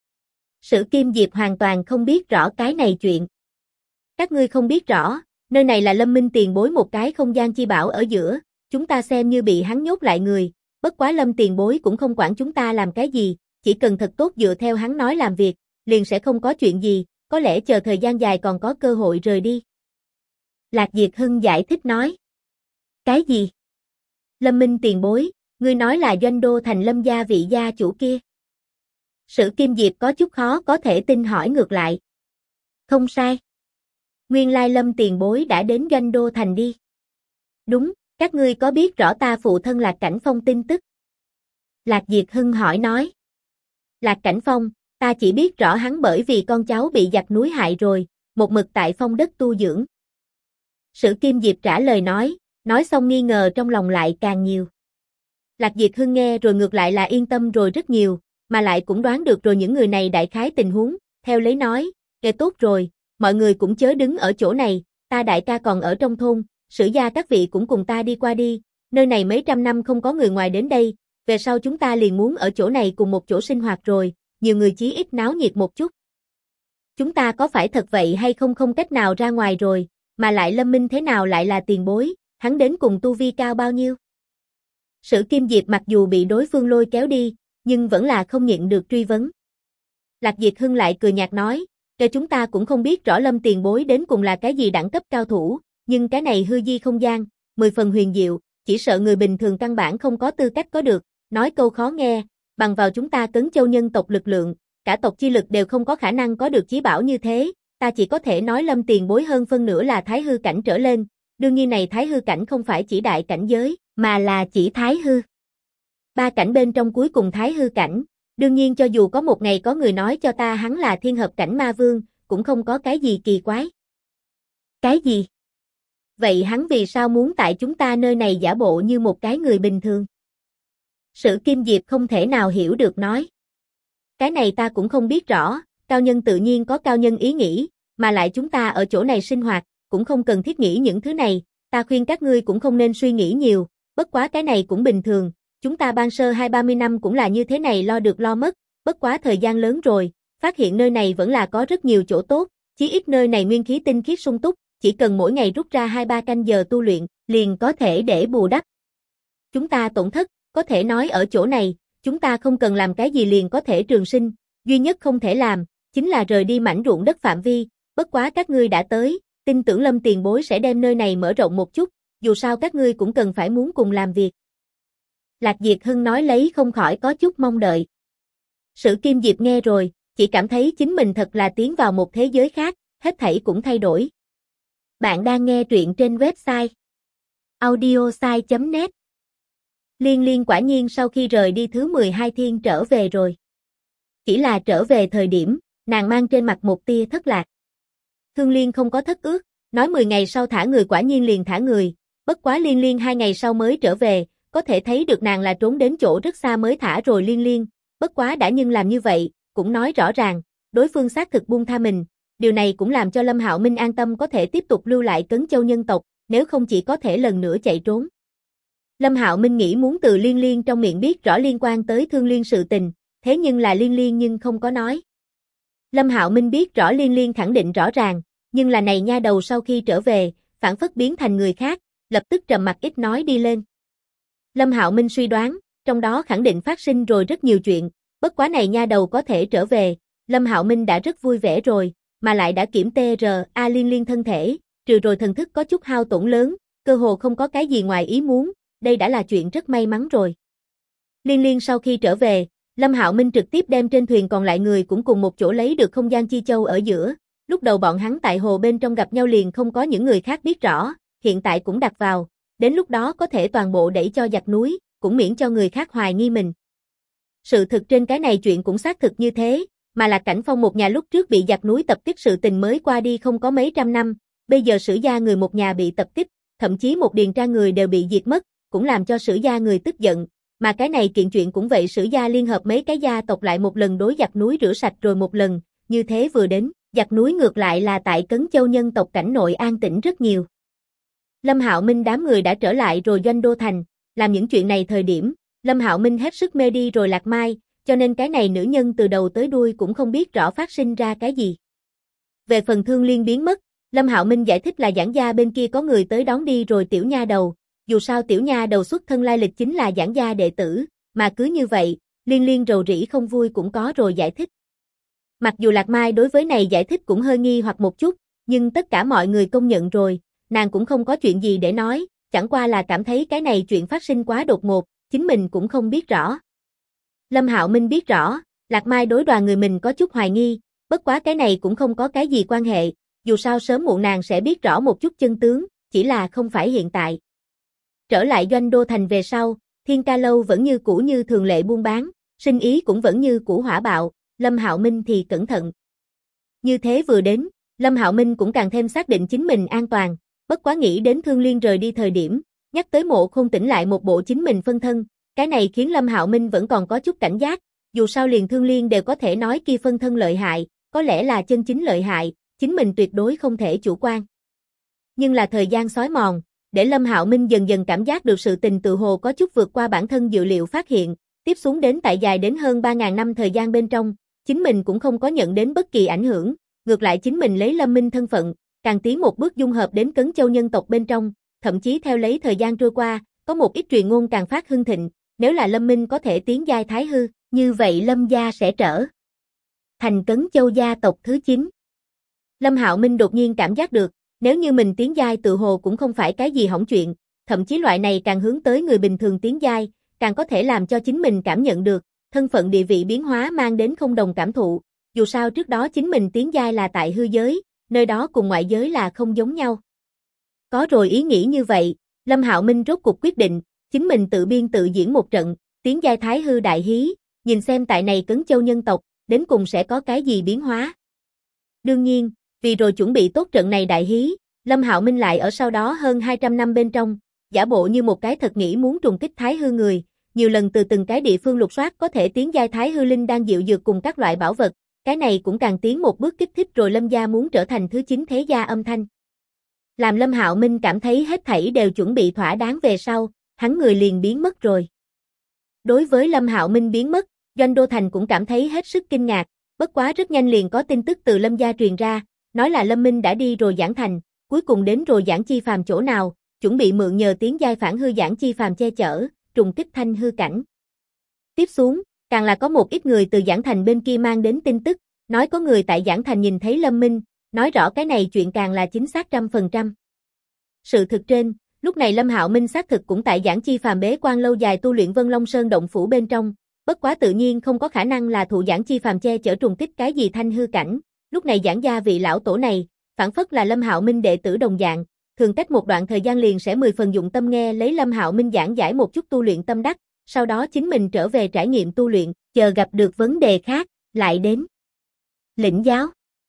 Sử Kim Diệp hoàn toàn không biết rõ cái này chuyện. Các ngươi không biết rõ, nơi này là Lâm Minh tiền bối một cái không gian chi bảo ở giữa, chúng ta xem như bị hắn nhốt lại người, bất quá Lâm tiền bối cũng không quản chúng ta làm cái gì, chỉ cần thật tốt dựa theo hắn nói làm việc, liền sẽ không có chuyện gì, có lẽ chờ thời gian dài còn có cơ hội rời đi. Lạc Diệt Hưng giải thích nói. Cái gì? Lâm Minh tiền bối, ngươi nói là Doanh Đô thành Lâm gia vị gia chủ kia. Sử Kim Diệp có chút khó có thể tin hỏi ngược lại. Không sai. Nguyên lai Lâm tiền bối đã đến Doanh Đô thành đi. Đúng, các ngươi có biết rõ ta phụ thân Lạc Cảnh Phong tin tức? Lạc Diệt Hưng hỏi nói. Lạc Cảnh Phong, ta chỉ biết rõ hắn bởi vì con cháu bị giặc núi hại rồi, một mực tại phong đất tu dưỡng. Sử Kim Diệp trả lời nói xong nghi ngờ trong lòng lại càng nhiều. Lạc Diệt Hưng nghe rồi ngược lại là yên tâm rồi rất nhiều, mà lại cũng đoán được rồi những người này đại khái tình huống, theo lấy nói, kể tốt rồi, mọi người cũng chớ đứng ở chỗ này, ta đại ca còn ở trong thôn, Sử gia các vị cũng cùng ta đi qua đi, nơi này mấy trăm năm không có người ngoài đến đây, về sau chúng ta liền muốn ở chỗ này cùng một chỗ sinh hoạt rồi, nhiều người chí ít náo nhiệt một chút. Chúng ta có phải thật vậy hay không không cách nào ra ngoài rồi, mà lại Lâm Minh thế nào lại là tiền bối, hắn đến cùng tu vi cao bao nhiêu? Sử Kim Diệp mặc dù bị đối phương lôi kéo đi, nhưng vẫn là không nhịn được truy vấn. Lạc Diệt Hưng lại cười nhạt nói, kể chúng ta cũng không biết rõ Lâm tiền bối đến cùng là cái gì đẳng cấp cao thủ, nhưng cái này hư di không gian, 10 phần huyền diệu, chỉ sợ người bình thường căn bản không có tư cách có được, nói câu khó nghe, bằng vào chúng ta Cấn Châu nhân tộc lực lượng, cả tộc chi lực đều không có khả năng có được chí bảo như thế, ta chỉ có thể nói Lâm tiền bối hơn phân nửa là thái hư cảnh trở lên, đương nhiên này thái hư cảnh không phải chỉ đại cảnh giới, mà là chỉ thái hư. Ba cảnh bên trong cuối cùng thái hư cảnh, đương nhiên cho dù có một ngày có người nói cho ta hắn là thiên hợp cảnh ma vương, cũng không có cái gì kỳ quái. Cái gì? Vậy hắn vì sao muốn tại chúng ta nơi này giả bộ như một cái người bình thường? Sử Kim Diệp không thể nào hiểu được nói. Cái này ta cũng không biết rõ, cao nhân tự nhiên có cao nhân ý nghĩ, mà lại chúng ta ở chỗ này sinh hoạt, cũng không cần thiết nghĩ những thứ này, ta khuyên các ngươi cũng không nên suy nghĩ nhiều, bất quá cái này cũng bình thường, chúng ta ban sơ 20-30 năm cũng là như thế này lo được lo mất, bất quá thời gian lớn rồi, phát hiện nơi này vẫn là có rất nhiều chỗ tốt, chí ít nơi này nguyên khí tinh khiết sung túc, chỉ cần mỗi ngày rút ra 2-3 canh giờ tu luyện, liền có thể để bù đắp. Chúng ta tổn thất, có thể nói ở chỗ này, chúng ta không cần làm cái gì liền có thể trường sinh, duy nhất không thể làm, chính là rời đi mảnh ruộng đất phạm vi, bất quá các ngươi đã tới, tin tưởng Lâm tiền bối sẽ đem nơi này mở rộng một chút, dù sao các ngươi cũng cần phải muốn cùng làm việc. Lạc Diệt Hưng nói lấy không khỏi có chút mong đợi. Sử Kim Diệp nghe rồi, chỉ cảm thấy chính mình thật là tiến vào một thế giới khác, hết thảy cũng thay đổi. Bạn đang nghe truyện trên website audiosai.net. Liên Liên quả nhiên sau khi rời đi thứ 12 thiên trở về rồi. Chỉ là trở về thời điểm, nàng mang trên mặt một tia thất lạc. Thương Liên không có thất ước, nói 10 ngày sau thả người quả nhiên liền thả người, bất quá Liên Liên 2 ngày sau mới trở về, có thể thấy được nàng là trốn đến chỗ rất xa mới thả rồi Liên Liên, bất quá đã nhưng làm như vậy, cũng nói rõ ràng, đối phương xác thực buông tha mình, điều này cũng làm cho Lâm Hạo Minh an tâm có thể tiếp tục lưu lại Cấn Châu nhân tộc, nếu không chỉ có thể lần nữa chạy trốn. Lâm Hạo Minh nghĩ muốn từ Liên Liên trong miệng biết rõ liên quan tới Thương Liên sự tình, thế nhưng là Liên Liên nhưng không có nói. Lâm Hạo Minh biết rõ Liên Liên khẳng định rõ ràng, nhưng là này nha đầu sau khi trở về, phản phất biến thành người khác, lập tức trầm mặc ít nói đi lên. Lâm Hạo Minh suy đoán, trong đó khẳng định phát sinh rồi rất nhiều chuyện, bất quá này nha đầu có thể trở về, Lâm Hạo Minh đã rất vui vẻ rồi, mà lại đã kiểm TRA Liên Liên thân thể, trừ rồi thần thức có chút hao tổn lớn, cơ hồ không có cái gì ngoài ý muốn, đây đã là chuyện rất may mắn rồi. Liên Liên sau khi trở về, Lâm Hạo Minh trực tiếp đem trên thuyền còn lại người cũng cùng một chỗ lấy được không gian chi châu ở giữa. Lúc đầu bọn hắn tại hồ bên trong gặp nhau liền không có những người khác biết rõ, hiện tại cũng đặt vào, đến lúc đó có thể toàn bộ đẩy cho giặc núi, cũng miễn cho người khác hoài nghi mình. Sự thực trên cái này chuyện cũng xác thực như thế, mà Lạc Cảnh Phong một nhà lúc trước bị giặc núi tập kích sự tình mới qua đi không có mấy trăm năm, bây giờ Sử gia người một nhà bị tập kích, thậm chí một điền tra người đều bị diệt mất, cũng làm cho Sử gia người tức giận, mà cái này kiện chuyện cũng vậy, Sử gia liên hợp mấy cái gia tộc lại một lần đối giặc núi rửa sạch rồi một lần, như thế vừa đến, giặc núi ngược lại là tại Cấn Châu nhân tộc cảnh nội an tĩnh rất nhiều. Lâm Hạo Minh đám người đã trở lại rồi Doanh Đô Thành, làm những chuyện này thời điểm, Lâm Hạo Minh hết sức mê đi rồi lạc mai, cho nên cái này nữ nhân từ đầu tới đuôi cũng không biết rõ phát sinh ra cái gì. Về phần Thương Liên biến mất, Lâm Hạo Minh giải thích là Giảng gia bên kia có người tới đón đi rồi tiểu nha đầu, dù sao tiểu nha đầu xuất thân lai lịch chính là Giảng gia đệ tử, mà cứ như vậy, Liên Liên rầu rĩ không vui cũng có rồi giải thích. Mặc dù Lạc Mai đối với này giải thích cũng hơi nghi hoặc một chút, nhưng tất cả mọi người công nhận rồi, nàng cũng không có chuyện gì để nói, chẳng qua là cảm thấy cái này chuyện phát sinh quá đột ngột, chính mình cũng không biết rõ. Lâm Hạo Minh biết rõ, Lạc Mai đối đoàn người mình có chút hoài nghi, bất quá cái này cũng không có cái gì quan hệ, dù sao sớm muộn nàng sẽ biết rõ một chút chân tướng, chỉ là không phải hiện tại. Trở lại Doanh Đô Thành về sau, Thiên Ca Lâu vẫn như cũ như thường lệ buôn bán, sinh ý cũng vẫn như cũ hỏa bạo, Lâm Hạo Minh thì cẩn thận. Như thế vừa đến, Lâm Hạo Minh cũng càng thêm xác định chính mình an toàn, bất quá nghĩ đến Thương Liên rời đi thời điểm, nhắc tới Mộ Khôn tỉnh lại một bộ chính mình phân thân, cái này khiến Lâm Hạo Minh vẫn còn có chút cảnh giác, dù sao liền Thương Liên đều có thể nói kia phân thân lợi hại, có lẽ là chân chính lợi hại, chính mình tuyệt đối không thể chủ quan. Nhưng là thời gian xói mòn, để Lâm Hạo Minh dần dần cảm giác được sự tình tự hồ có chút vượt qua bản thân dự liệu phát hiện, tiếp xuống đến tại dài đến hơn 3.000 năm thời gian bên trong, chính mình cũng không có nhận đến bất kỳ ảnh hưởng, ngược lại chính mình lấy Lâm Minh thân phận, càng tiến một bước dung hợp đến Cấn Châu nhân tộc bên trong, thậm chí theo lấy thời gian trôi qua, có một ít truyền ngôn càng phát hưng thịnh, nếu là Lâm Minh có thể tiến giai thái hư, như vậy Lâm gia sẽ trở thành Cấn Châu gia tộc thứ 9. Lâm Hạo Minh đột nhiên cảm giác được, nếu như mình tiến giai tự hồ cũng không phải cái gì hỏng chuyện, thậm chí loại này càng hướng tới người bình thường tiến giai, càng có thể làm cho chính mình cảm nhận được, thân phận địa vị biến hóa mang đến không đồng cảm thụ, dù sao trước đó chính mình tiến giai là tại hư giới, nơi đó cùng ngoại giới là không giống nhau. Có rồi ý nghĩ như vậy, Lâm Hạo Minh rốt cuộc quyết định, chính mình tự biên tự diễn một trận, tiến giai thái hư đại hí, nhìn xem tại này Cấn Châu nhân tộc, đến cùng sẽ có cái gì biến hóa. Đương nhiên, vì rồi chuẩn bị tốt trận này đại hí, Lâm Hạo Minh lại ở sau đó hơn 200 năm bên trong, giả bộ như một cái thật nghĩ muốn trùng kích thái hư người, nhiều lần từ từng cái địa phương lục soát có thể tiến giai thái hư linh đang diệu dược cùng các loại bảo vật, cái này cũng càng tiến một bước kích thích rồi Lâm gia muốn trở thành thứ 9 thế gia âm thanh. Làm Lâm Hạo Minh cảm thấy hết thảy đều chuẩn bị thỏa đáng về sau, hắn người liền biến mất rồi. Đối với Lâm Hạo Minh biến mất, Doanh Đô Thành cũng cảm thấy hết sức kinh ngạc, bất quá rất nhanh liền có tin tức từ Lâm gia truyền ra, nói là Lâm Minh đã đi rồi Giảng Thành, cuối cùng đến rồi Giảng Chi Phàm chỗ nào, chuẩn bị mượn nhờ tiến giai phản hư Giảng Chi Phàm che chở, trùng kích thanh hư cảnh. Tiếp xuống, càng là có một ít người từ Giảng Thành bên kia mang đến tin tức, nói có người tại Giảng Thành nhìn thấy Lâm Minh, nói rõ cái này chuyện càng là chính xác 100%. Sự thực trên, lúc này Lâm Hạo Minh xác thực cũng tại Giảng Chi Phàm bế quan lâu dài tu luyện Vân Long Sơn động phủ bên trong, bất quá tự nhiên không có khả năng là thụ Giảng Chi Phàm che chở trùng kích cái gì thanh hư cảnh, lúc này Giảng gia vị lão tổ này, phản phất là Lâm Hạo Minh đệ tử đồng dạng, thường cách một đoạn thời gian liền sẽ 10 phần dụng tâm nghe lấy Lâm Hạo Minh giảng giải một chút tu luyện tâm đắc, sau đó chính mình trở về trải nghiệm tu luyện, chờ gặp được vấn đề khác, lại đến lĩnh giáo.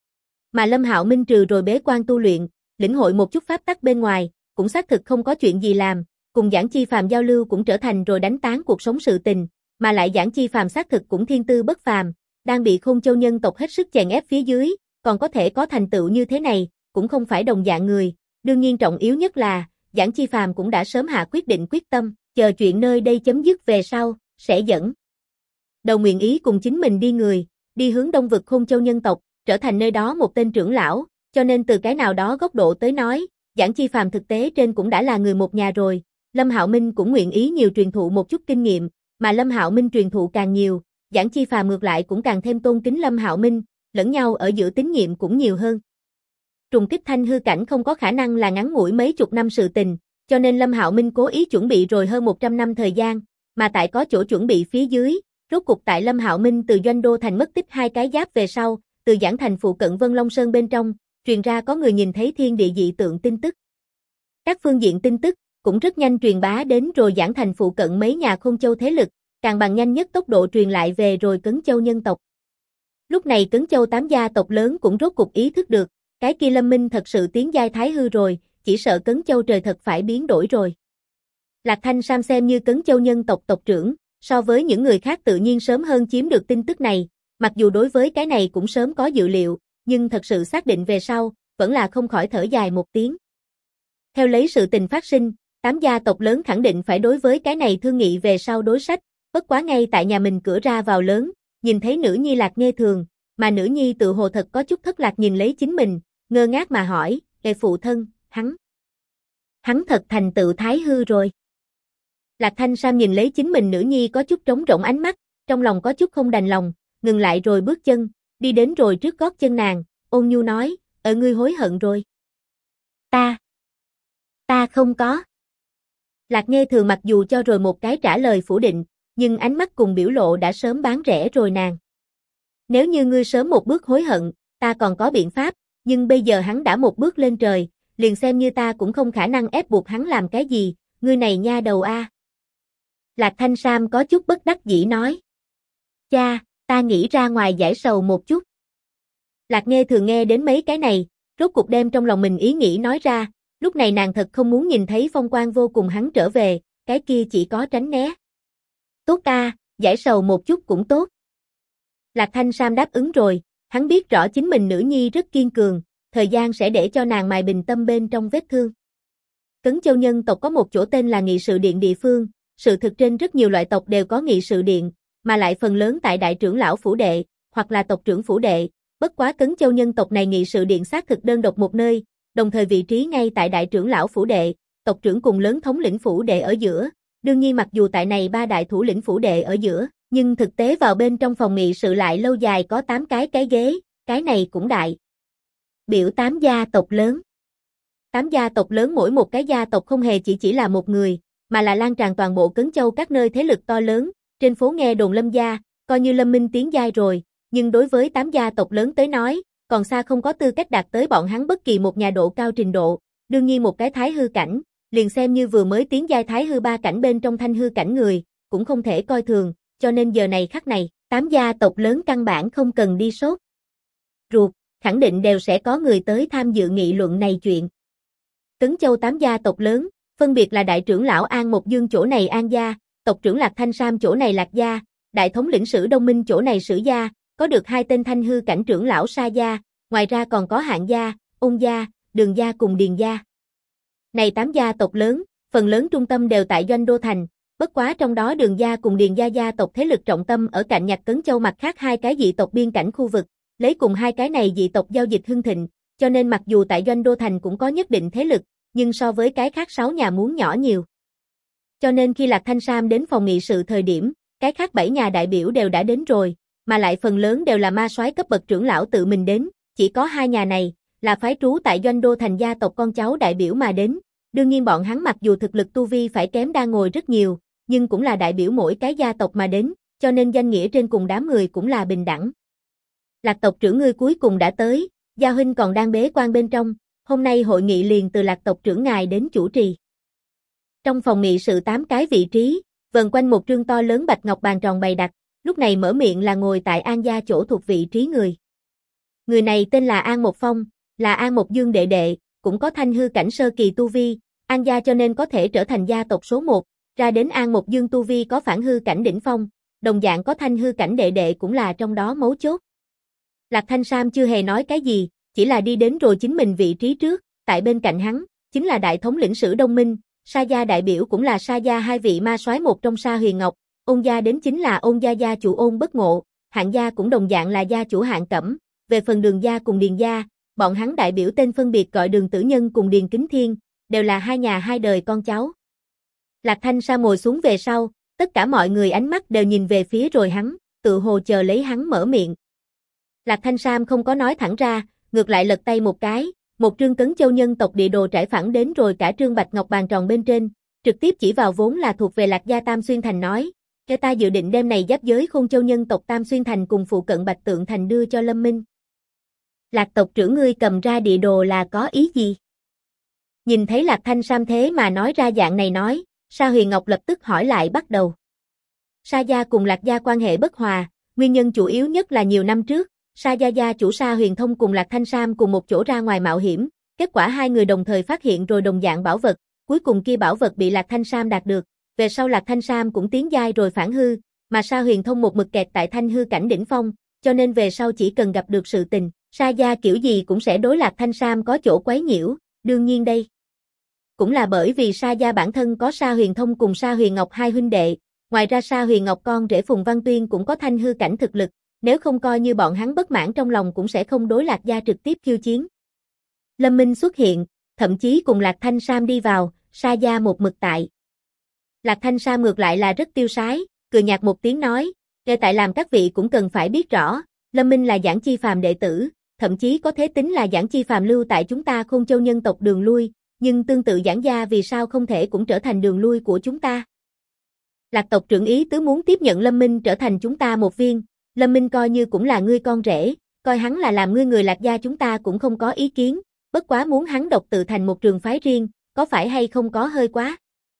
Mà Lâm Hạo Minh trừ rồi bế quan tu luyện, lĩnh hội một chút pháp tắc bên ngoài, cũng xác thực không có chuyện gì làm, cùng Giảng Chi Phàm giao lưu cũng trở thành rồi đánh tán cuộc sống sự tình, mà lại Giảng Chi Phàm xác thực cũng thiên tư bất phàm, đang bị Khôn Châu nhân tộc hết sức chèn ép phía dưới, còn có thể có thành tựu như thế này, cũng không phải đồng dạng người, đương nhiên trọng yếu nhất là, Giảng Chi Phàm cũng đã sớm hạ quyết định quyết tâm, chờ chuyện nơi đây chấm dứt về sau, sẽ dẫn đầu nguyện ý cùng chính mình đi người, đi hướng đông vực Khôn Châu nhân tộc, trở thành nơi đó một tên trưởng lão, cho nên từ cái nào đó góc độ tới nói, Giảng Chi Phàm thực tế trên cũng đã là người một nhà rồi, Lâm Hạo Minh cũng nguyện ý nhiều truyền thụ một chút kinh nghiệm, mà Lâm Hạo Minh truyền thụ càng nhiều, Giảng Chi Phàm ngược lại cũng càng thêm tôn kính Lâm Hạo Minh, lẫn nhau ở giữa tín nhiệm cũng nhiều hơn. Trùng kích thanh hư cảnh không có khả năng là ngắn ngủi mấy chục năm sự tình, cho nên Lâm Hạo Minh cố ý chuẩn bị rồi hơn 100 năm thời gian, mà tại có chỗ chuẩn bị phía dưới, Rốt cục tại Lâm Hạo Minh từ Doanh Đô Thành mất tích 2 cái giáp về sau, từ Giảng Thành phụ cận Vân Long Sơn bên trong, truyền ra có người nhìn thấy thiên địa dị tượng tin tức. Các phương diện tin tức cũng rất nhanh truyền bá đến rồi Giảng Thành phụ cận mấy nhà Khôn Châu thế lực, càng bằng nhanh nhất tốc độ truyền lại về rồi Cấn Châu nhân tộc. Lúc này Cấn Châu 8 gia tộc lớn cũng rốt cục ý thức được, cái kia Lâm Minh thật sự tiến giai thái hư rồi, chỉ sợ Cấn Châu trời thật phải biến đổi rồi. Lạc Thanh Sam xem như Cấn Châu nhân tộc tộc trưởng, so với những người khác tự nhiên sớm hơn chiếm được tin tức này, mặc dù đối với cái này cũng sớm có dự liệu, nhưng thật sự xác định về sau, vẫn là không khỏi thở dài một tiếng. Theo lấy sự tình phát sinh, 8 gia tộc lớn khẳng định phải đối với cái này thương nghị về sau đối sách, bất quá ngay tại nhà mình cửa ra vào lớn, nhìn thấy nữ nhi Lạc Nghe Thường, mà nữ nhi tự hồ thật có chút thất lạc nhìn lấy chính mình, ngơ ngác mà hỏi, phụ thân, hắn thật thành tựu thái hư rồi. Lạc Thanh Sam nhìn lấy chính mình nữ nhi có chút trống rỗng ánh mắt, trong lòng có chút không đành lòng, ngừng lại rồi bước chân, đi đến rồi trước gót chân nàng, ôn nhu nói, ngươi hối hận rồi. Ta không có. Lạc Nghe Thường mặc dù cho rồi một cái trả lời phủ định, nhưng ánh mắt cùng biểu lộ đã sớm bán rẻ rồi nàng. Nếu như ngươi sớm một bước hối hận, ta còn có biện pháp, nhưng bây giờ hắn đã một bước lên trời, liền xem như ta cũng không khả năng ép buộc hắn làm cái gì, ngươi này nha đầu a. Lạc Thanh Sam có chút bất đắc dĩ nói. Cha, ta nghĩ ra ngoài giải sầu một chút. Lạc Nghe Thường nghe đến mấy cái này, rốt cuộc đem trong lòng mình ý nghĩ nói ra, lúc này nàng thật không muốn nhìn thấy phong quang vô cùng hắn trở về, cái kia chỉ có tránh né. Tốt ta, giải sầu một chút cũng tốt. Lạc Thanh Sam đáp ứng rồi, hắn biết rõ chính mình nữ nhi rất kiên cường, thời gian sẽ để cho nàng mài bình tâm bên trong vết thương. Cấn Châu nhân tộc có một chỗ tên là nghị sự điện địa phương, sự thực trên rất nhiều loại tộc đều có nghị sự điện, mà lại phần lớn tại đại trưởng lão phủ đệ, hoặc là tộc trưởng phủ đệ, bất quá Cấn Châu nhân tộc này nghị sự điện xác thực đơn độc một nơi, đồng thời vị trí ngay tại đại trưởng lão phủ đệ, tộc trưởng cùng lớn thống lĩnh phủ đệ ở giữa. Đương nhiên mặc dù tại này 3 đại thủ lĩnh phủ đệ ở giữa, nhưng thực tế vào bên trong phòng nghị sự lại lâu dài có 8 cái ghế, cái này cũng đại. Biểu 8 gia tộc lớn. 8 gia tộc lớn mỗi một cái gia tộc không hề chỉ là một người, mà là lan tràn toàn bộ Cấn Châu các nơi thế lực to lớn, trên phố nghe đồn Lâm gia, coi như Lâm Minh tiến giai rồi, nhưng đối với 8 gia tộc lớn tới nói, còn xa không có tư cách đạt tới bọn hắn bất kỳ một nhà độ cao trình độ, đương nhiên một cái thái hư cảnh, liền xem như vừa mới tiến giai thái hư 3 cảnh bên trong thanh hư cảnh người, cũng không thể coi thường, cho nên giờ này khắc này, 8 gia tộc lớn căn bản không cần đi sốt ruột, khẳng định đều sẽ có người tới tham dự nghị luận này chuyện. Cấn Châu 8 gia tộc lớn, phân biệt là đại trưởng lão An Một Dương chỗ này An gia, tộc trưởng Lạc Thanh Sam chỗ này Lạc gia, đại thống lĩnh Sử Đông Minh chỗ này Sử gia, có được 2 tên thanh hư cảnh trưởng lão Sa gia, ngoài ra còn có Hạng gia, Ôn gia, Đường gia cùng Điền gia. Này 8 gia tộc lớn, phần lớn trung tâm đều tại Doanh Đô Thành, bất quá trong đó Đường gia cùng Điền gia gia tộc thế lực trọng tâm ở cạnh Nhạc Cấn Châu mặt khác 2 cái dị tộc biên cảnh khu vực, lấy cùng 2 cái này dị tộc giao dịch hưng thịnh, cho nên mặc dù tại Doanh Đô Thành cũng có nhất định thế lực, nhưng so với cái khác 6 nhà muốn nhỏ nhiều. Cho nên khi Lạc Thanh Sam đến phòng nghị sự thời điểm, cái khác 7 nhà đại biểu đều đã đến rồi, mà lại phần lớn đều là ma soái cấp bậc trưởng lão tự mình đến, chỉ có 2 nhà này là phái trú tại Doanh Đô Thành gia tộc con cháu đại biểu mà đến. Đương nhiên bọn hắn mặc dù thực lực tu vi phải kém đa ngồi rất nhiều, nhưng cũng là đại biểu mỗi cái gia tộc mà đến, cho nên danh nghĩa trên cùng đám người cũng là bình đẳng. Lạc tộc trưởng ngươi cuối cùng đã tới, gia huynh còn đang bế quan bên trong, hôm nay hội nghị liền từ Lạc tộc trưởng ngài đến chủ trì. Trong phòng nghị sự 8 cái vị trí, vần quanh một trương to lớn bạch ngọc bàn tròn bày đặt, lúc này mở miệng là ngồi tại An gia chỗ thuộc vị trí người. Người này tên là An Một Phong, là An Một Dương đệ đệ, cũng có thanh hư cảnh sơ kỳ tu vi, An gia cho nên có thể trở thành gia tộc số 1, ra đến An Một Dương tu vi có phản hư cảnh đỉnh phong, đồng dạng có thanh hư cảnh đệ đệ cũng là trong đó mấu chốt. Lạc Thanh Sam chưa hề nói cái gì, chỉ là đi đến rồi chính mình vị trí trước, tại bên cạnh hắn, chính là đại thống lĩnh Sử Đông Minh, Sa gia đại biểu cũng là Sa gia 2 vị ma soái một trong Sa Huyền Ngọc, Ôn gia đến chính là Ôn gia gia chủ Ôn Bất Ngộ, Hạng gia cũng đồng dạng là gia chủ Hạng Cẩm, về phần Đường gia cùng Điền gia, bọn hắn đại biểu tên phân biệt gọi Đường Tử Nhân cùng Điền Kính Thiên, đều là 2 nhà 2 đời con cháu. Lạc Thanh Sam ngồi xuống về sau, tất cả mọi người ánh mắt đều nhìn về phía rồi hắn, tự hồ chờ lấy hắn mở miệng. Lạc Thanh Sam không có nói thẳng ra, ngược lại lật tay một cái, một trương Cấn Châu nhân tộc địa đồ trải phẳng đến rồi cả trương bạch ngọc bàn tròn bên trên, trực tiếp chỉ vào vốn là thuộc về Lạc gia Tam Xuyên Thành nói, Ta dự định đêm này giáp giới Khôn Châu nhân tộc Tam Xuyên Thành cùng phụ cận Bạch Tượng Thành đưa cho Lâm Minh. Lạc tộc trưởng ngươi cầm ra địa đồ là có ý gì? Nhìn thấy Lạc Thanh Sam thế mà nói ra dạng này nói, Sa Huyền Ngọc lập tức hỏi lại bắt đầu. Sa gia cùng Lạc gia quan hệ bất hòa, nguyên nhân chủ yếu nhất là nhiều năm trước, Sa gia gia chủ Sa Huyền Thông cùng Lạc Thanh Sam cùng một chỗ ra ngoài mạo hiểm, kết quả hai người đồng thời phát hiện rồi đồng dạng bảo vật, cuối cùng kia bảo vật bị Lạc Thanh Sam đạt được, về sau Lạc Thanh Sam cũng tiến giai rồi phản hư, mà Sa Huyền Thông một mực kẹt tại thanh hư cảnh đỉnh phong, cho nên về sau chỉ cần gặp được sự tình, Sa gia kiểu gì cũng sẽ đối Lạc Thanh Sam có chỗ quấy nhiễu, đương nhiên đây cũng là bởi vì Sa gia bản thân có Sa Huyền Thông cùng Sa Huyền Ngọc hai huynh đệ, ngoài ra Sa Huyền Ngọc con rể Phùng Văn Tuyên cũng có thanh hư cảnh thực lực, nếu không coi như bọn hắn bất mãn trong lòng cũng sẽ không đối Lạc gia trực tiếp khiêu chiến. Lâm Minh xuất hiện, thậm chí cùng Lạc Thanh Sam đi vào, Sa gia một mực tại. Lạc Thanh Sam ngược lại là rất tiêu sái, cười nhạt một tiếng nói, ngay tại làm các vị cũng cần phải biết rõ, Lâm Minh là Giảng Chi Phàm đệ tử, thậm chí có thể tính là Giảng Chi Phàm lưu tại chúng ta Khôn Châu nhân tộc đường lui, nhưng tương tự Giảng gia vì sao không thể cũng trở thành đường lui của chúng ta. Lạc tộc trưởng ý tứ muốn tiếp nhận Lâm Minh trở thành chúng ta một viên, Lâm Minh coi như cũng là ngươi con rể, coi hắn là làm ngươi người Lạc gia chúng ta cũng không có ý kiến, bất quá muốn hắn độc tự thành một trường phái riêng, có phải hay không có hơi quá.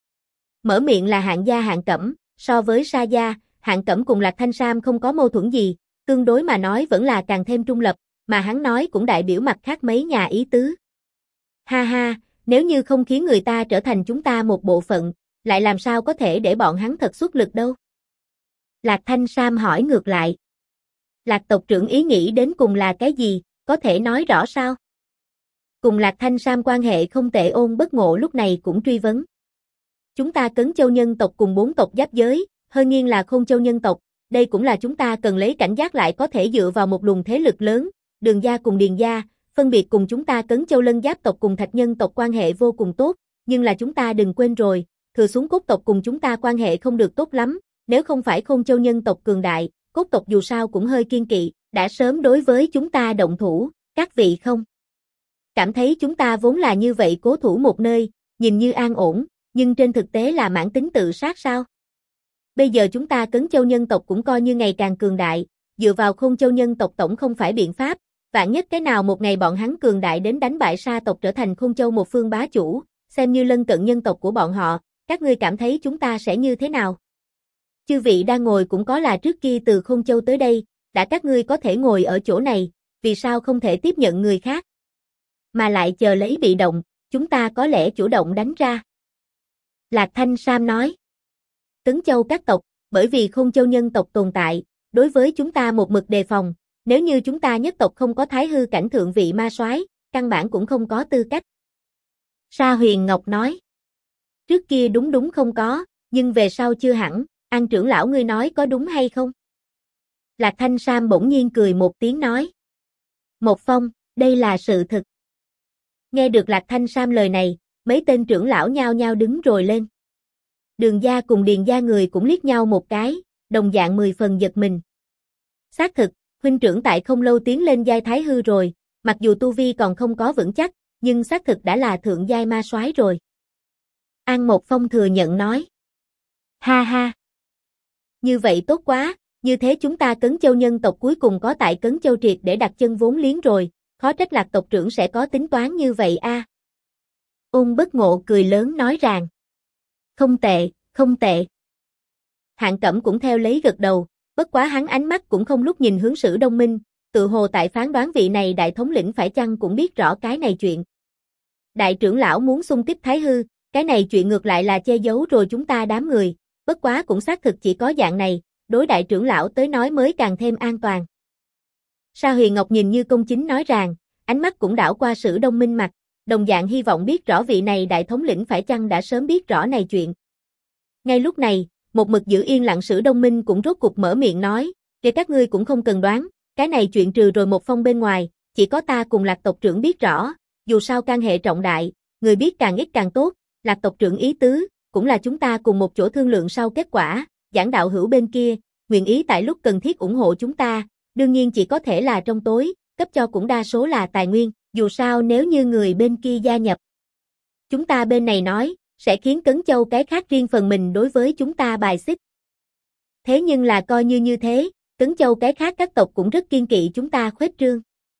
Mở miệng là Hạng gia Hạng Cẩm, so với Sa gia, Hạng Cẩm cùng Lạc Thanh Sam không có mâu thuẫn gì, tương đối mà nói vẫn là càng thêm trung lập, mà hắn nói cũng đại biểu mặt khác mấy nhà ý tứ. Ha ha, nếu như không khiến người ta trở thành chúng ta một bộ phận, lại làm sao có thể để bọn hắn thật xuất lực đâu? Lạc Thanh Sam hỏi ngược lại. Lạc tộc trưởng ý nghĩ đến cùng là cái gì, có thể nói rõ sao? Cùng Lạc Thanh Sam quan hệ không tệ Ôn Bất Ngộ lúc này cũng truy vấn. Chúng ta Cấn Châu nhân tộc cùng 4 tộc giáp giới, hơi nghiêng là Khôn Châu nhân tộc, đây cũng là chúng ta cần lấy cảnh giác lại có thể dựa vào một luồng thế lực lớn, Đường gia cùng Điền gia, phân biệt cùng chúng ta Cấn Châu Lân Giáp tộc cùng Thạch nhân tộc quan hệ vô cùng tốt, nhưng là chúng ta đừng quên rồi, Thừa Xuống Cốt tộc cùng chúng ta quan hệ không được tốt lắm, nếu không phải Khôn Châu nhân tộc cường đại, Cốt tộc dù sao cũng hơi kiên kỵ, đã sớm đối với chúng ta động thủ, các vị không cảm thấy chúng ta vốn là như vậy cố thủ một nơi, nhìn như an ổn, nhưng trên thực tế là mãn tính tự sát sao? Bây giờ chúng ta Cấn Châu nhân tộc cũng coi như ngày càng cường đại, dựa vào Khôn Châu nhân tộc tổng không phải biện pháp, vạn nhất cái nào một ngày bọn hắn cường đại đến đánh bại Sa tộc trở thành Khôn Châu một phương bá chủ, xem như lân cận nhân tộc của bọn họ, các ngươi cảm thấy chúng ta sẽ như thế nào? Chư vị đang ngồi cũng có là trước kia từ Khôn Châu tới đây, đã các ngươi có thể ngồi ở chỗ này, vì sao không thể tiếp nhận người khác? Mà lại chờ lấy bị động, chúng ta có lẽ chủ động đánh ra. Lạc Thanh Sam nói. Cấn Châu các tộc, bởi vì Khôn Châu nhân tộc tồn tại, đối với chúng ta một mực đề phòng, nếu như chúng ta nhất tộc không có thái hư cảnh thượng vị ma soái, căn bản cũng không có tư cách. Sa Huyền Ngọc nói. Trước kia đúng không có, nhưng về sau chưa hẳn, An trưởng lão ngươi nói có đúng hay không? Lạc Thanh Sam bỗng nhiên cười một tiếng nói. Một Phong, đây là sự thực. Nghe được Lạc Thanh Sam lời này, mấy tên trưởng lão nhao nhao đứng rồi lên. Đường gia cùng Điền gia người cũng liếc nhau một cái, đồng dạng 10 phần giật mình. Xác thực, huynh trưởng tại không lâu tiến lên giai thái hư rồi, mặc dù tu vi còn không có vững chắc, nhưng xác thực đã là thượng giai ma soái rồi. An Một Phong thừa nhận nói. Ha ha. Như vậy tốt quá, như thế chúng ta Cấn Châu nhân tộc cuối cùng có tại Cấn Châu triệt để đặt chân vốn liếng rồi, khó trách Lạc tộc trưởng sẽ có tính toán như vậy a. Ôn Bất Ngộ cười lớn nói rằng. Không tệ, không tệ. Hạng Cẩm cũng theo lấy gật đầu, bất quá hắn ánh mắt cũng không lúc nhìn hướng Sử Đông Minh, tự hồ tại phán đoán vị này đại thống lĩnh phải chăng cũng biết rõ cái này chuyện. Đại trưởng lão muốn xung kích thái hư, cái này chuyện ngược lại là che giấu rồi chúng ta đám người, bất quá cũng xác thực chỉ có dạng này, đối đại trưởng lão tới nói mới càng thêm an toàn. Sa Huyền Ngọc nhìn như công chính nói rằng, ánh mắt cũng đảo qua Sử Đông Minh mặt, đồng dạng hy vọng biết rõ vị này đại thống lĩnh phải chăng đã sớm biết rõ này chuyện. Ngay lúc này, một mực giữ yên lặng Sử Đông Minh cũng rốt cục mở miệng nói, kể các ngươi cũng không cần đoán, cái này chuyện trừ rồi Một Phong bên ngoài, chỉ có ta cùng Lạc tộc trưởng biết rõ, dù sao can hệ trọng đại, người biết càng ít càng tốt, Lạc tộc trưởng ý tứ, cũng là chúng ta cùng một chỗ thương lượng sau kết quả, Giảng đạo hữu bên kia, nguyện ý tại lúc cần thiết ủng hộ chúng ta, đương nhiên chỉ có thể là trong tối, cấp cho cũng đa số là tài nguyên, dù sao nếu như người bên kia gia nhập. Chúng ta bên này nói, sẽ khiến Cấn Châu cái khác riêng phần mình đối với chúng ta bài xích. Thế nhưng là coi như thế, Cấn Châu cái khác các tộc cũng rất kiên kỵ chúng ta khuếch trương.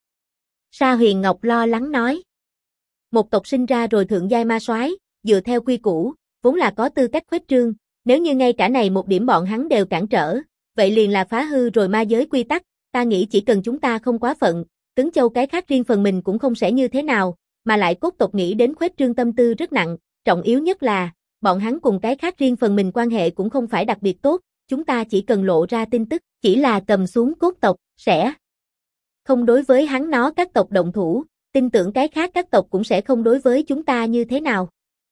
Sa Huyền Ngọc lo lắng nói. Một tộc sinh ra rồi thượng giai ma soái, dựa theo quy củ, vốn là có tư cách khuếch trương, nếu như ngay cả này một điểm bọn hắn đều cản trở, vậy liền là phá hư rồi ma giới quy tắc, ta nghĩ chỉ cần chúng ta không quá phận, Cấn Châu cái khác riêng phần mình cũng không sẽ như thế nào, mà lại cốt tộc nghĩ đến khuếch trương tâm tư rất nặng, trọng yếu nhất là, bọn hắn cùng cái khác riêng phần mình quan hệ cũng không phải đặc biệt tốt, chúng ta chỉ cần lộ ra tin tức, chỉ là cầm xuống cốt tộc, sẽ không đối với hắn nó các tộc động thủ, tin tưởng cái khác các tộc cũng sẽ không đối với chúng ta như thế nào.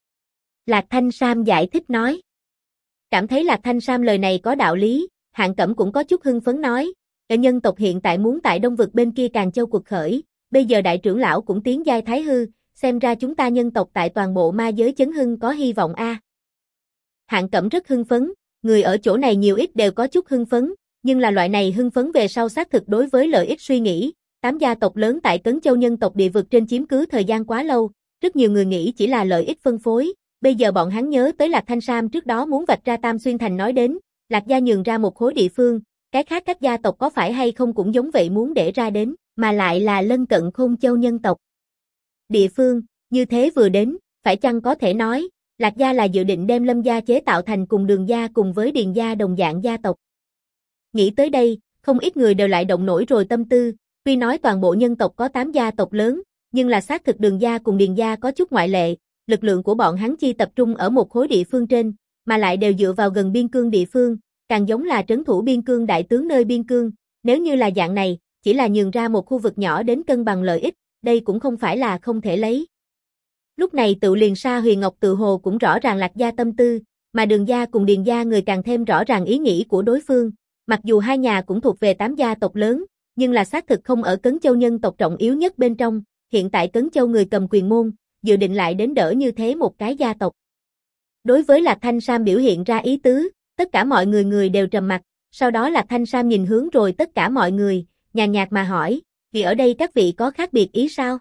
Lạc Thanh Sam giải thích nói. Cảm thấy Lạc Thanh Sam lời này có đạo lý, Hạng Cẩm cũng có chút hưng phấn nói, nhân tộc hiện tại muốn tại Đông vực bên kia Càn Châu cuộc khởi, bây giờ đại trưởng lão cũng tiến giai thái hư, xem ra chúng ta nhân tộc tại toàn bộ ma giới chấn hưng có hy vọng a. Hạng Cẩm rất hưng phấn, người ở chỗ này nhiều ít đều có chút hưng phấn, nhưng là loại này hưng phấn về sau xác thực đối với lợi ích suy nghĩ, 8 gia tộc lớn tại Cấn Châu nhân tộc địa vực trên chiếm cứ thời gian quá lâu, rất nhiều người nghĩ chỉ là lợi ích phân phối, bây giờ bọn hắn nhớ tới Lạc Thanh Sam trước đó muốn vạch ra Tam Xuyên Thành nói đến, Lạc gia nhường ra một khối địa phương, cái khác các gia tộc có phải hay không cũng giống vậy muốn để ra đến, mà lại là lân cận Khôn Châu nhân tộc. Địa phương, như thế vừa đến, phải chăng có thể nói, Lạc gia là dự định đem Lâm gia chế tạo thành cùng Đường gia cùng với Điền gia đồng dạng gia tộc. Nghĩ tới đây, không ít người đều lại động nổi rồi tâm tư, tuy nói toàn bộ nhân tộc có 8 gia tộc lớn, nhưng là xác thực Đường gia cùng Điền gia có chút ngoại lệ, lực lượng của bọn hắn chi tập trung ở một khối địa phương trên, mà lại đều dựa vào gần biên cương địa phương, càng giống là trấn thủ biên cương đại tướng nơi biên cương, nếu như là dạng này, chỉ là nhường ra một khu vực nhỏ đến cân bằng lợi ích, đây cũng không phải là không thể lấy. Lúc này tự liền Sa Huyền Ngọc tự hồ cũng rõ ràng Lạc gia tâm tư, mà Đường gia cùng Điền gia người càng thêm rõ ràng ý nghĩ của đối phương, mặc dù hai nhà cũng thuộc về 8 gia tộc lớn, nhưng là xác thực không ở Cấn Châu nhân tộc trọng yếu nhất bên trong, hiện tại Cấn Châu người cầm quyền môn, dự định lại đến đỡ như thế một cái gia tộc. Đối với Lạc Thanh Sam biểu hiện ra ý tứ, tất cả mọi người đều trầm mặc, sau đó Lạc Thanh Sam nhìn hướng rồi tất cả mọi người, nhàn nhạt mà hỏi, vì ở đây các vị có khác biệt ý sao?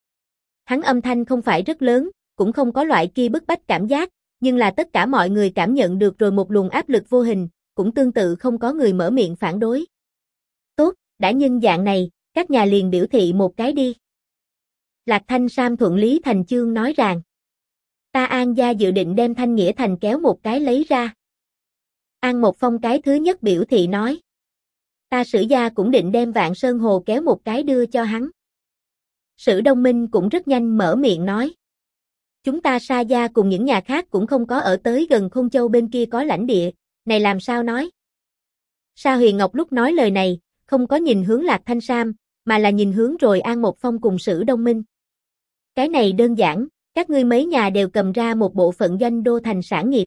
Hắn âm thanh không phải rất lớn, cũng không có loại kia bức bách cảm giác, nhưng là tất cả mọi người cảm nhận được rồi một luồng áp lực vô hình, cũng tương tự không có người mở miệng phản đối. Tốt, đã nhân dạng này, các nhà liền biểu thị một cái đi. Lạc Thanh Sam thuận lý thành chương nói rằng, ta An gia dự định đem Thanh Nghĩa Thành kéo một cái lấy ra. An Một Phong cái thứ nhất biểu thị nói, ta Sử gia cũng định đem Vạn Sơn Hồ kéo một cái đưa cho hắn. Sử Đông Minh cũng rất nhanh mở miệng nói, chúng ta Sa gia cùng những nhà khác cũng không có ở tới gần Khôn Châu bên kia có lãnh địa, này làm sao nói? Sa Huyền Ngọc lúc nói lời này, không có nhìn hướng Lạc Thanh Sam, mà là nhìn hướng rồi An Một Phong cùng Sử Đông Minh. Cái này đơn giản, các ngươi mấy nhà đều cầm ra một bộ phận doanh đô thành sản nghiệp.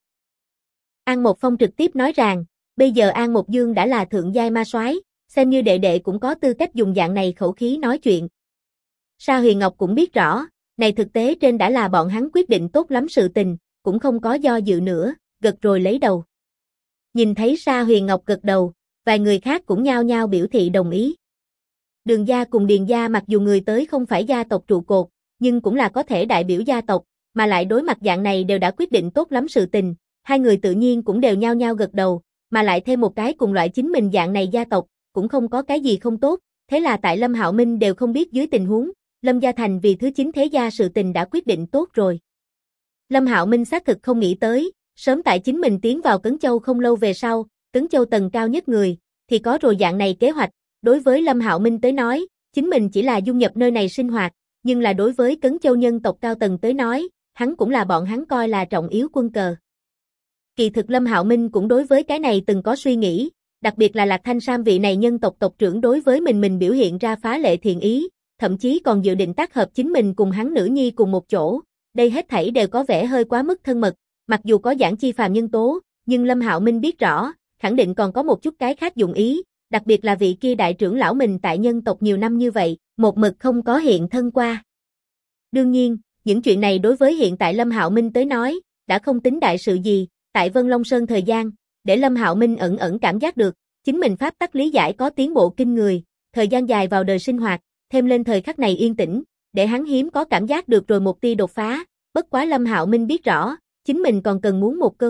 An Một Phong trực tiếp nói rằng, bây giờ An Một Dương đã là thượng giai ma soái, xem như đệ đệ cũng có tư cách dùng dạng này khẩu khí nói chuyện. Sa Huyền Ngọc cũng biết rõ, này thực tế trên đã là bọn hắn quyết định tốt lắm sự tình, cũng không có do dự nữa, gật rồi lấy đầu. Nhìn thấy Sa Huyền Ngọc gật đầu, vài người khác cũng nhao nhao biểu thị đồng ý. Đường gia cùng Điền gia mặc dù người tới không phải gia tộc trụ cột, nhưng cũng là có thể đại biểu gia tộc, mà lại đối mặt dạng này đều đã quyết định tốt lắm sự tình, hai người tự nhiên cũng đều nhao nhao gật đầu, mà lại thêm một cái cùng loại chính mình dạng này gia tộc, cũng không có cái gì không tốt, thế là tại Lâm Hạo Minh đều không biết dưới tình huống, Lâm Gia Thành vì thứ 9 thế gia sự tình đã quyết định tốt rồi. Lâm Hạo Minh xác thực không nghĩ tới, sớm tại chính mình tiến vào Cấn Châu không lâu về sau, Cấn Châu tầng cao nhất người, thì có rồi dạng này kế hoạch, đối với Lâm Hạo Minh tới nói, chính mình chỉ là dung nhập nơi này sinh hoạt, nhưng là đối với Cấn Châu nhân tộc cao tầng tới nói, hắn cũng là bọn hắn coi là trọng yếu quân cờ. Kỳ thực Lâm Hạo Minh cũng đối với cái này từng có suy nghĩ, đặc biệt là Lạc Thanh Sam vị này nhân tộc tộc trưởng đối với mình biểu hiện ra phá lệ thiện ý, thậm chí còn dự định tác hợp chính mình cùng hắn nữ nhi cùng một chỗ, đây hết thảy đều có vẻ hơi quá mức thân mật, mặc dù có giảng chi phàm nhân tố, nhưng Lâm Hạo Minh biết rõ, khẳng định còn có một chút cái khác dụng ý, đặc biệt là vị kia đại trưởng lão mình tại nhân tộc nhiều năm như vậy, một mực không có hiện thân qua. Đương nhiên, những chuyện này đối với hiện tại Lâm Hạo Minh tới nói, đã không tính đại sự gì, tại Vân Long Sơn thời gian, để Lâm Hạo Minh ẩn ẩn cảm giác được, chính mình pháp tắc lý giải có tiến bộ kinh người, thời gian dài vào đời sinh hoạt, thêm lên thời khắc này yên tĩnh, để hắn hiếm có cảm giác được rồi một tia đột phá, bất quá Lâm Hạo Minh biết rõ, chính mình còn cần muốn một cơ hội,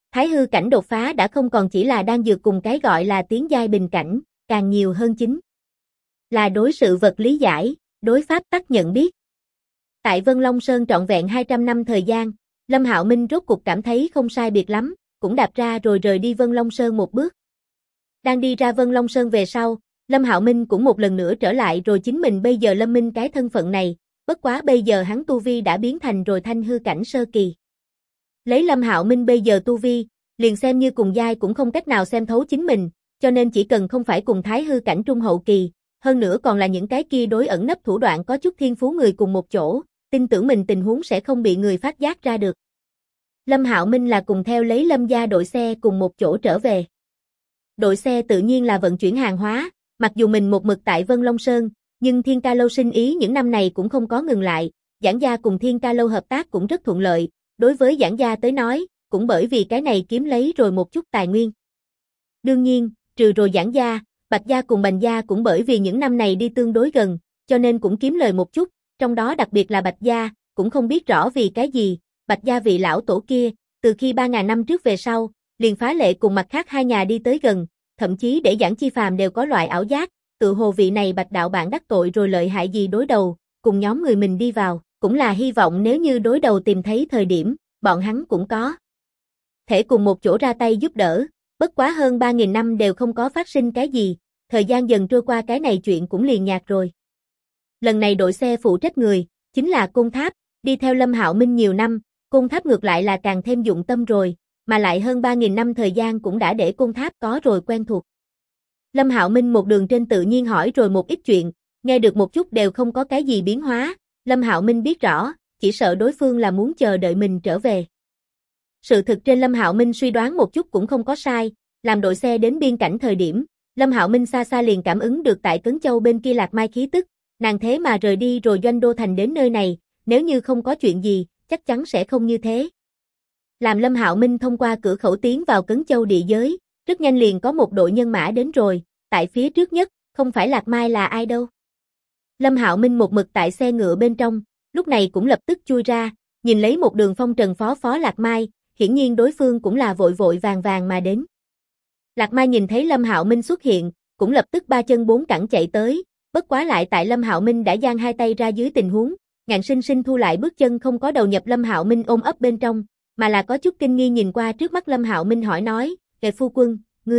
Thái hư cảnh đột phá đã không còn chỉ là đan dược cùng cái gọi là tiến giai bình cảnh, càng nhiều hơn chính là đối sự vật lý giải, đối pháp tắc nhận biết. Tại Vân Long Sơn trọn vẹn 200 năm thời gian, Lâm Hạo Minh rốt cục cảm thấy không sai biệt lắm, cũng đạp ra rồi rời đi Vân Long Sơn một bước. Đang đi ra Vân Long Sơn về sau, Lâm Hạo Minh cũng một lần nữa trở lại rồi chính mình bây giờ Lâm Minh cái thân phận này, bất quá bây giờ hắn tu vi đã biến thành rồi thanh hư cảnh sơ kỳ. Lấy Lâm Hạo Minh bây giờ tu vi, liền xem như cùng giai cũng không cách nào xem thấu chính mình, cho nên chỉ cần không phải cùng thái hư cảnh trung hậu kỳ, hơn nữa còn là những cái kia đối ẩn nấp thủ đoạn có chút thiên phú người cùng một chỗ, tin tưởng mình tình huống sẽ không bị người phát giác ra được. Lâm Hạo Minh là cùng theo lấy Lâm gia đội xe cùng một chỗ trở về. Đội xe tự nhiên là vận chuyển hàng hóa, mặc dù mình một mực tại Vân Long Sơn, nhưng Thiên Ca Lâu sinh ý những năm này cũng không có ngừng lại, Giảng gia cùng Thiên Ca Lâu hợp tác cũng rất thuận lợi, đối với Giảng gia tới nói, cũng bởi vì cái này kiếm lấy rồi một chút tài nguyên. Đương nhiên, trừ rồi Giảng gia, Bạch gia cùng Bành gia cũng bởi vì những năm này đi tương đối gần, cho nên cũng kiếm lời một chút, trong đó đặc biệt là Bạch gia, cũng không biết rõ vì cái gì, Bạch gia vị lão tổ kia, từ khi 3.000 năm trước về sau, liền phá lệ cùng mặt khác hai nhà đi tới gần, thậm chí để Giảng Chi Phàm đều có loại ảo giác, tự hồ vị này Bạch đạo bạn đắc tội rồi lợi hại gì đối đầu, cùng nhóm người mình đi vào, cũng là hy vọng nếu như đối đầu tìm thấy thời điểm, bọn hắn cũng có thể cùng một chỗ ra tay giúp đỡ, bất quá hơn 3.000 năm đều không có phát sinh cái gì, thời gian dần trôi qua cái này chuyện cũng liền nhạt rồi. Lần này đội xe phụ trách người, chính là Côn Tháp, đi theo Lâm Hạo Minh nhiều năm, Côn Tháp ngược lại là càng thêm dụng tâm rồi, mà lại hơn 3.000 năm thời gian cũng đã để Côn Tháp có rồi quen thuộc. Lâm Hạo Minh một đường trên tự nhiên hỏi rồi một ít chuyện, nghe được một chút đều không có cái gì biến hóa, Lâm Hạo Minh biết rõ, chỉ sợ đối phương là muốn chờ đợi mình trở về. Sự thực trên Lâm Hạo Minh suy đoán một chút cũng không có sai, làm đội xe đến biên cảnh thời điểm, Lâm Hạo Minh xa xa liền cảm ứng được tại Cấn Châu bên kia Lạc Mai khí tức, nàng thế mà rời đi rồi Doanh Đô Thành đến nơi này, nếu như không có chuyện gì, chắc chắn sẽ không như thế. Làm Lâm Hạo Minh thông qua cửa khẩu tiến vào Cấn Châu địa giới, rất nhanh liền có một đội nhân mã đến rồi, tại phía trước nhất, không phải Lạc Mai là ai đâu. Lâm Hạo Minh một mực tại xe ngựa bên trong, lúc này cũng lập tức chui ra, nhìn lấy một đường phong trần phó Lạc Mai, hiển nhiên đối phương cũng là vội vội vàng vàng mà đến. Lạc Mai nhìn thấy Lâm Hạo Minh xuất hiện, cũng lập tức ba chân bốn cẳng chạy tới, bất quá lại tại Lâm Hạo Minh đã giang hai tay ra dưới tình huống, ngạnh sinh sinh thu lại bước chân không có đầu nhập Lâm Hạo Minh ôm ấp bên trong, mà là có chút kinh nghi nhìn qua trước mắt Lâm Hạo Minh hỏi nói, "Kệ phu quân,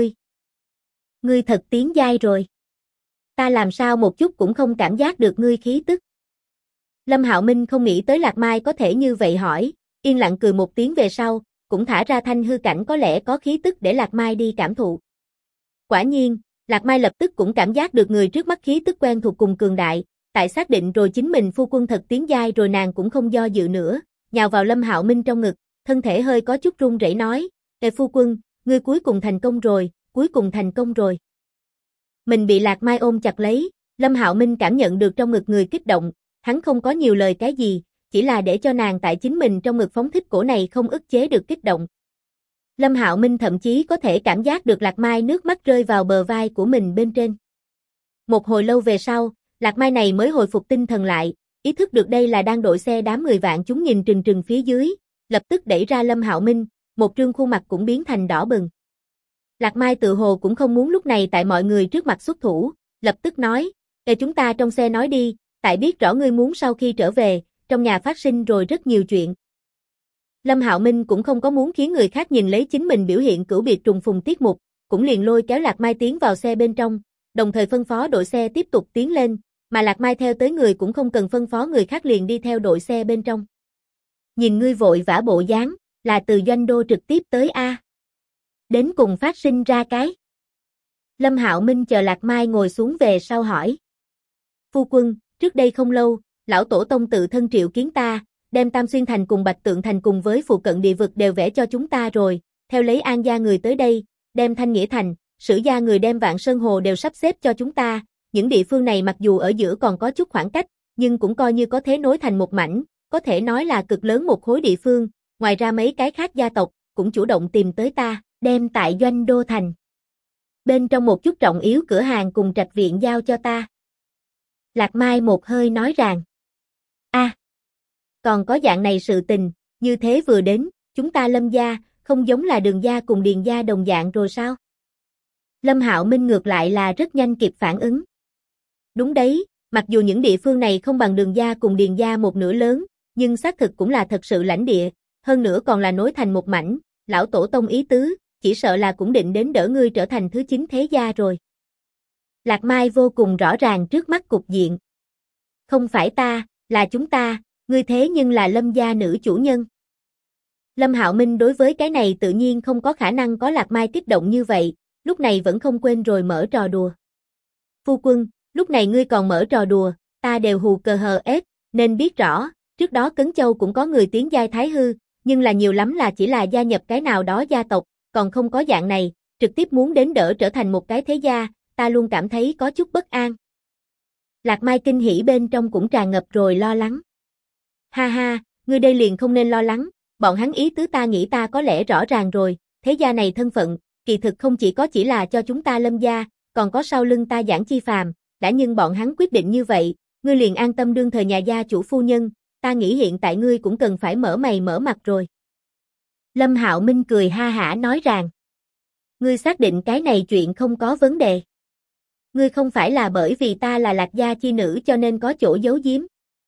ngươi thật tiến giai rồi. Ta làm sao một chút cũng không cảm giác được ngươi khí tức." Lâm Hạo Minh không nghĩ tới Lạc Mai có thể như vậy hỏi, yên lặng cười một tiếng về sau, cũng thả ra thanh hư cảnh có lẽ có khí tức để Lạc Mai đi cảm thụ. Quả nhiên, Lạc Mai lập tức cũng cảm giác được người trước mắt khí tức quen thuộc cùng cường đại, tại xác định rồi chính mình phu quân thật tiến giai rồi nàng cũng không do dự nữa, nhào vào Lâm Hạo Minh trong ngực, thân thể hơi có chút run rẩy nói, "Ê phu quân, ngươi cuối cùng thành công rồi, cuối cùng thành công rồi." Mình bị Lạc Mai ôm chặt lấy, Lâm Hạo Minh cảm nhận được trong ngực người kích động, hắn không có nhiều lời cái gì, chỉ là để cho nàng tại chính mình trong ngực phóng thích cổ này không ức chế được kích động. Lâm Hạo Minh thậm chí có thể cảm giác được Lạc Mai nước mắt rơi vào bờ vai của mình bên trên. Một hồi lâu về sau, Lạc Mai này mới hồi phục tinh thần lại, ý thức được đây là đang đội xe đám người vạn chúng nhìn trừng trừng phía dưới, lập tức đẩy ra Lâm Hạo Minh, một trương khuôn mặt cũng biến thành đỏ bừng. Lạc Mai tự hồ cũng không muốn lúc này tại mọi người trước mặt xuất thủ, lập tức nói, "Ê chúng ta trong xe nói đi, tại biết rõ ngươi muốn sau khi trở về, trong nhà phát sinh rồi rất nhiều chuyện." Lâm Hạo Minh cũng không có muốn khiến người khác nhìn lấy chính mình biểu hiện cửu biệt trùng phùng tiết mục, cũng liền lôi kéo Lạc Mai tiến vào xe bên trong, đồng thời phân phó đội xe tiếp tục tiến lên, mà Lạc Mai theo tới người cũng không cần phân phó người khác liền đi theo đội xe bên trong. "Nhìn ngươi vội vã bộ dáng, là từ Doanh Đô trực tiếp tới a? Đến cùng phát sinh ra cái?" Lâm Hạo Minh chờ Lạc Mai ngồi xuống về sau hỏi. "Phu quân, trước đây không lâu, lão tổ tông tự thân triệu kiến ta, đem Tam Xuyên Thành cùng Bạch Tượng Thành cùng với phụ cận địa vực đều vẽ cho chúng ta rồi, theo lấy An gia người tới đây, đem Thanh Nghĩa Thành, Sử gia người đem Vạn Sơn Hồ đều sắp xếp cho chúng ta, những địa phương này mặc dù ở giữa còn có chút khoảng cách, nhưng cũng coi như có thể nối thành một mảnh, có thể nói là cực lớn một khối địa phương, ngoài ra mấy cái khác gia tộc cũng chủ động tìm tới ta, đem tại Doanh Đô Thành bên trong một chút trọng yếu cửa hàng cùng trạch viện giao cho ta." Lạc Mai một hơi nói rằng, "A, còn có dạng này sự tình, như thế vừa đến, chúng ta Lâm gia, không giống là Đường gia cùng Điền gia đồng dạng rồi sao? Lâm Hạo Minh ngược lại là rất nhanh kịp phản ứng. Đúng đấy, mặc dù những địa phương này không bằng Đường gia cùng Điền gia một nửa lớn, nhưng xác thực cũng là thật sự lãnh địa, hơn nữa còn là nối thành một mảnh, lão tổ tông ý tứ, chỉ sợ là cũng định đến đỡ ngươi trở thành thứ 9 thế gia rồi. Lạc Mai vô cùng rõ ràng trước mắt cục diện. Không phải ta, là chúng ta, ngươi thế nhưng là Lâm gia nữ chủ nhân. Lâm Hạo Minh đối với cái này tự nhiên không có khả năng có Lạc Mai kích động như vậy, lúc này vẫn không quên rồi mở trò đùa. Phu quân, lúc này ngươi còn mở trò đùa, ta đều hù cờ hờ ép, nên biết rõ, trước đó Cấn Châu cũng có người tiến giai Thái Hư, nhưng là nhiều lắm là chỉ là gia nhập cái nào đó gia tộc, còn không có dạng này, trực tiếp muốn đến đỡ trở thành một cái thế gia, ta luôn cảm thấy có chút bất an. Lạc Mai kinh hỉ bên trong cũng tràn ngập rồi lo lắng. Ha ha, ngươi đây liền không nên lo lắng, bọn hắn ý tứ ta nghĩ ta có lẽ rõ ràng rồi, thế gia này thân phận, kỳ thực không chỉ là cho chúng ta Lâm gia, còn có sau lưng ta Giản Chi Phàm, đã nhưng bọn hắn quyết định như vậy, ngươi liền an tâm đương thời nhà gia chủ phu nhân, ta nghĩ hiện tại ngươi cũng cần phải mở mày mở mặt rồi. Lâm Hạo Minh cười ha hả nói rằng, ngươi xác định cái này chuyện không có vấn đề. Ngươi không phải là bởi vì ta là Lạc gia chi nữ cho nên có chỗ giấu giếm.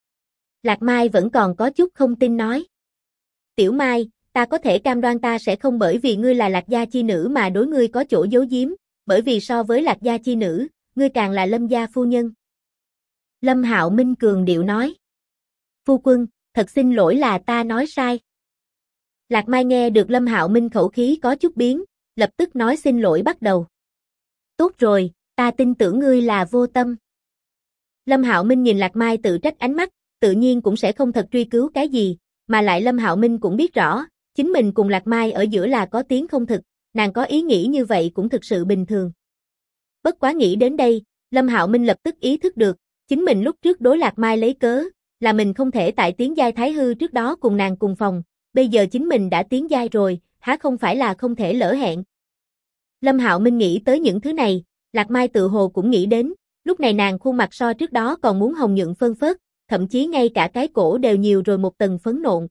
Lạc Mai vẫn còn có chút không tin nói. Tiểu Mai, ta có thể cam đoan ta sẽ không bởi vì ngươi là Lạc gia chi nữ mà đối ngươi có chỗ giấu giếm, bởi vì so với Lạc gia chi nữ, ngươi càng là Lâm gia phu nhân. Lâm Hạo Minh cường điệu nói. Phu quân, thật xin lỗi là ta nói sai. Lạc Mai nghe được Lâm Hạo Minh khẩu khí có chút biến, lập tức nói xin lỗi bắt đầu. Tốt rồi, ta tin tưởng ngươi là vô tâm. Lâm Hạo Minh nhìn Lạc Mai tự trách ánh mắt, tự nhiên cũng sẽ không thật truy cứu cái gì, mà lại Lâm Hạo Minh cũng biết rõ, chính mình cùng Lạc Mai ở giữa là có tiếng không thực, nàng có ý nghĩ như vậy cũng thực sự bình thường. Bất quá nghĩ đến đây, Lâm Hạo Minh lập tức ý thức được, chính mình lúc trước đối Lạc Mai lấy cớ, là mình không thể tại tiến giai Thái Hư trước đó cùng nàng cùng phòng, bây giờ chính mình đã tiến giai rồi, há không phải là không thể lỡ hẹn. Lâm Hạo Minh nghĩ tới những thứ này, Lạc Mai tự hồ cũng nghĩ đến, lúc này nàng khuôn mặt so trước đó còn muốn hồng nhuận phơn phớt, thậm chí ngay cả cái cổ đều nhiều rồi một tầng phấn nộn.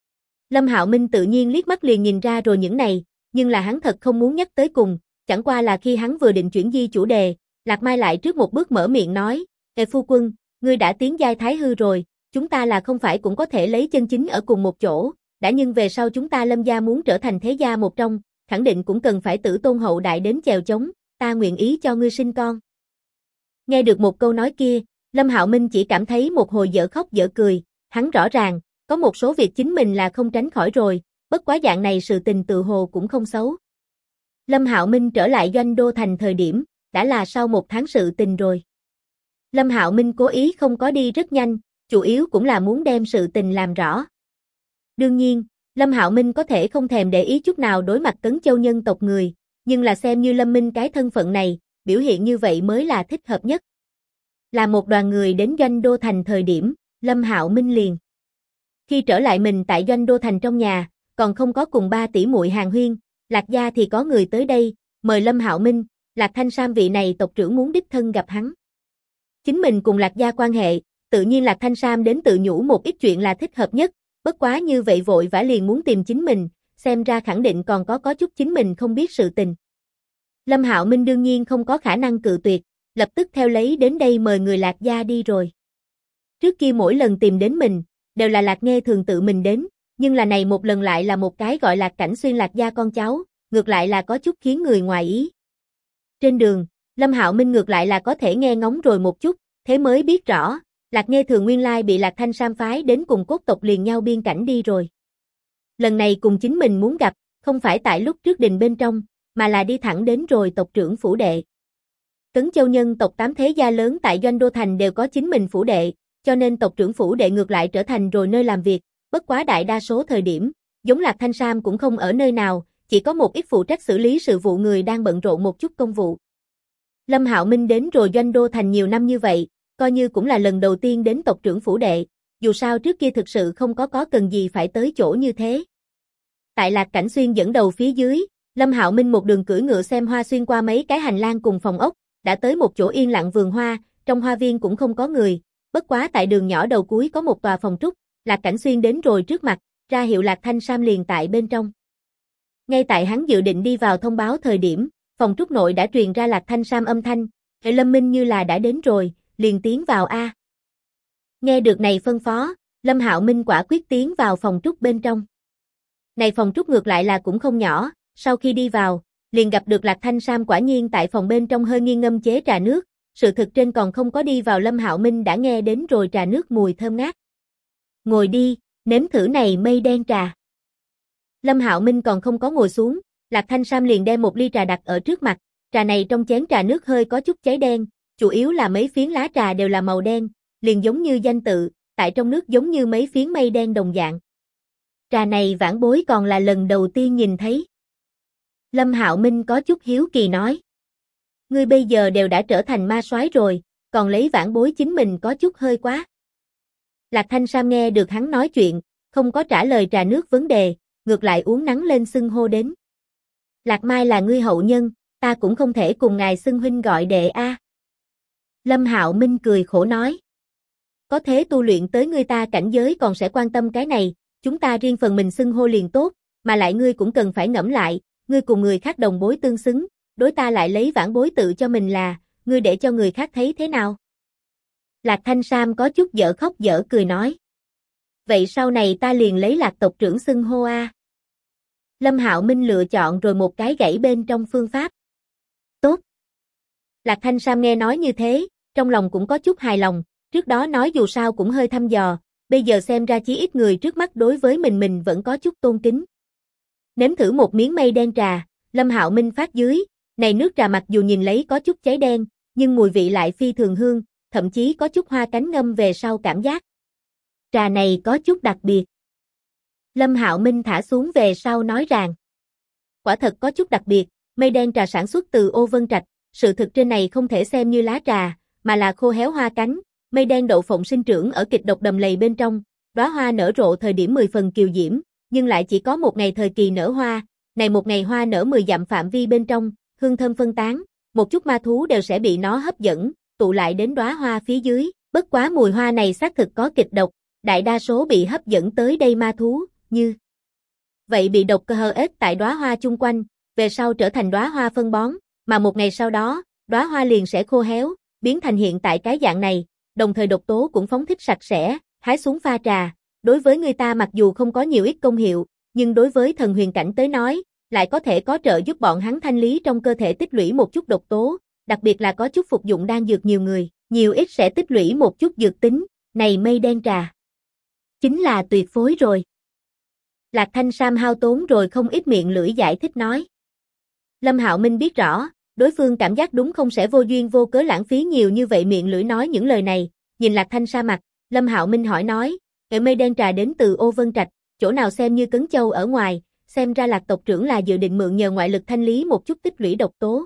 Lâm Hạo Minh tự nhiên liếc mắt liền nhìn ra rồi những này, nhưng là hắn thật không muốn nhắc tới cùng, chẳng qua là khi hắn vừa định chuyển di chủ đề, Lạc Mai lại trước một bước mở miệng nói, "Ê phu quân, ngươi đã tiến giai Thái Hư rồi, chúng ta là không phải cũng có thể lấy chân chính ở cùng một chỗ, đã nhưng về sau chúng ta Lâm gia muốn trở thành thế gia một trong, khẳng định cũng cần phải tử tôn hậu đại đến chèo chống, ta nguyện ý cho ngươi sinh con." Nghe được một câu nói kia, Lâm Hạo Minh chỉ cảm thấy một hồi dở khóc dở cười, hắn rõ ràng, có một số việc chính mình là không tránh khỏi rồi, bất quá dạng này sự tình tự hồ cũng không xấu. Lâm Hạo Minh trở lại Doanh Đô Thành thời điểm, đã là sau 1 tháng sự tình rồi. Lâm Hạo Minh cố ý không có đi rất nhanh, chủ yếu cũng là muốn đem sự tình làm rõ. Đương nhiên, Lâm Hạo Minh có thể không thèm để ý chút nào đối mặt Cấn Châu nhân tộc người, nhưng là xem như Lâm Minh cái thân phận này, biểu hiện như vậy mới là thích hợp nhất. Là một đoàn người đến Doanh Đô Thành thời điểm, Lâm Hạo Minh liền. Khi trở lại mình tại Doanh Đô Thành trong nhà, còn không có cùng 3 tỷ muội hàn huyên, Lạc gia thì có người tới đây, mời Lâm Hạo Minh, Lạc Thanh Sam vị này tộc trưởng muốn đích thân gặp hắn. Chính mình cùng Lạc gia quan hệ, tự nhiên Lạc Thanh Sam đến tự nhủ một ít chuyện là thích hợp nhất, bất quá như vậy vội vã liền muốn tìm chính mình, xem ra khẳng định còn có chút chính mình không biết sự tình. Lâm Hạo Minh đương nhiên không có khả năng cự tuyệt, lập tức theo lấy đến đây mời người Lạc gia đi rồi. Trước kia mỗi lần tìm đến mình, đều là Lạc Nghê thường tự mình đến, nhưng là này một lần lại là một cái gọi Lạc Cảnh Xuyên Lạc gia con cháu, ngược lại là có chút khiến người ngoài ý. Trên đường, Lâm Hạo Minh ngược lại là có thể nghe ngóng rồi một chút, thế mới biết rõ, Lạc Nghê thường nguyên lai bị Lạc Thanh Sam phái đến cùng cốt tộc liền nhau biên cảnh đi rồi. Lần này cùng chính mình muốn gặp, không phải tại lúc trước đình bên trong, mà là đi thẳng đến rồi tộc trưởng phủ đệ. Cấn Châu nhân tộc 8 thế gia lớn tại Doanh Đô Thành đều có chính mình phủ đệ, cho nên tộc trưởng phủ đệ ngược lại trở thành rồi nơi làm việc, bất quá đại đa số thời điểm, giống Lạc Thanh Sam cũng không ở nơi nào, chỉ có một ít phụ trách xử lý sự vụ người đang bận rộn một chút công vụ. Lâm Hạo Minh đến rồi Doanh Đô Thành nhiều năm như vậy, coi như cũng là lần đầu tiên đến tộc trưởng phủ đệ, dù sao trước kia thực sự không có cần gì phải tới chỗ như thế. Tại Lạc Cảnh Xuyên dẫn đầu phía dưới, Lâm Hạo Minh một đường cưỡi ngựa xem hoa xuyên qua mấy cái hành lang cùng phòng ốc, đã tới một chỗ yên lặng vườn hoa, trong hoa viên cũng không có người, bất quá tại đường nhỏ đầu cuối có một tòa phòng trúc, Lạc Cảnh Xuyên đến rồi trước mặt, ra hiệu Lạc Thanh Sam liền tại bên trong. Ngay tại hắn dự định đi vào thông báo thời điểm, phòng trúc nội đã truyền ra Lạc Thanh Sam âm thanh, Lâm Minh như là đã đến rồi, liền tiến vào a. Nghe được này phân phó, Lâm Hạo Minh quả quyết tiến vào phòng trúc bên trong. Này phòng trúc ngược lại là cũng không nhỏ, sau khi đi vào, liền gặp được Lạc Thanh Sam quả nhiên tại phòng bên trong hơi nghiêng ngâm chế trà nước, sự thực trên còn không có đi vào Lâm Hạo Minh đã nghe đến rồi trà nước mùi thơm ngát. Ngồi đi, nếm thử này mây đen trà. Lâm Hạo Minh còn không có ngồi xuống, Lạc Thanh Sam liền đem một ly trà đặt ở trước mặt, trà này trong chén trà nước hơi có chút cháy đen, chủ yếu là mấy phiến lá trà đều là màu đen, liền giống như danh tự, tại trong nước giống như mấy phiến mây đen đồng dạng. Trà này vãn bối còn là lần đầu tiên nhìn thấy. Lâm Hạo Minh có chút hiếu kỳ nói. Ngươi bây giờ đều đã trở thành ma soái rồi, còn lấy vãn bối chính mình có chút hơi quá. Lạc Thanh Sam nghe được hắn nói chuyện, không có trả lời trà nước vấn đề, ngược lại uống nắng lên xưng hô đến. Lạc Mai là ngươi hậu nhân, ta cũng không thể cùng ngài xưng huynh gọi đệ a. Lâm Hạo Minh cười khổ nói. Có thế tu luyện tới ngươi ta cảnh giới còn sẽ quan tâm cái này, chúng ta riêng phần mình xưng hô liền tốt, mà lại ngươi cũng cần phải ngẫm lại, ngươi cùng người khác đồng bối tương xứng, đối ta lại lấy vãn bối tự cho mình là, ngươi để cho người khác thấy thế nào? Lạc Thanh Sam có chút dở khóc dở cười nói. Vậy sau này ta liền lấy Lạc tộc trưởng xưng hô a. Lâm Hạo Minh lựa chọn rồi một cái gãy bên trong phương pháp. Tốt. Lạc Thanh Sam nghe nói như thế, trong lòng cũng có chút hài lòng, trước đó nói dù sao cũng hơi thăm dò, bây giờ xem ra chí ít người trước mắt đối với mình vẫn có chút tôn kính. Nếm thử một miếng mây đen trà, Lâm Hạo Minh phát dưới, này nước trà mặc dù nhìn lấy có chút cháy đen, nhưng mùi vị lại phi thường hương, thậm chí có chút hoa cánh ngâm về sau cảm giác. Trà này có chút đặc biệt. Lâm Hạo Minh thả xuống về sau nói rằng, quả thật có chút đặc biệt, mây đen trà sản xuất từ Ô Vân Trạch, sự thực trên này không thể xem như lá trà, mà là khô héo hoa cánh, mây đen đậu phộng sinh trưởng ở kịch độc đầm lầy bên trong, đóa hoa nở rộ thời điểm 10 phần kiều diễm, nhưng lại chỉ có một ngày thời kỳ nở hoa, này một ngày hoa nở 10 dặm phạm vi bên trong, hương thơm phân tán, một chút ma thú đều sẽ bị nó hấp dẫn, tụ lại đến đóa hoa phía dưới, bất quá mùi hoa này xác thực có kịch độc, đại đa số bị hấp dẫn tới đây ma thú, như vậy bị độc cơ hơ ếch tại đóa hoa chung quanh, về sau trở thành đóa hoa phân bón, mà một ngày sau đó, đóa hoa liền sẽ khô héo, biến thành hiện tại cái dạng này, đồng thời độc tố cũng phóng thích sạch sẽ, hái xuống pha trà, đối với người ta mặc dù không có nhiều ít công hiệu, nhưng đối với thần huyền cảnh tới nói, lại có thể có trợ giúp bọn hắn thanh lý trong cơ thể tích lũy một chút độc tố, đặc biệt là có chút phục dụng đan dược nhiều người, nhiều ít sẽ tích lũy một chút dược tính, này mây đen trà. Chính là tuyệt phối rồi. Lạc Thanh Sam hao tốn rồi không ít miệng lưỡi giải thích nói. Lâm Hạo Minh biết rõ, đối phương cảm giác đúng không sẽ vô duyên vô cớ lãng phí nhiều như vậy miệng lưỡi nói những lời này, nhìn Lạc Thanh Sa mặt, Lâm Hạo Minh hỏi nói, mây đen trà đến từ Ô Vân Trạch, chỗ nào xem như Cấn Châu ở ngoài, xem ra Lạc tộc trưởng là dự định mượn nhờ ngoại lực thanh lý một chút tích lũy độc tố.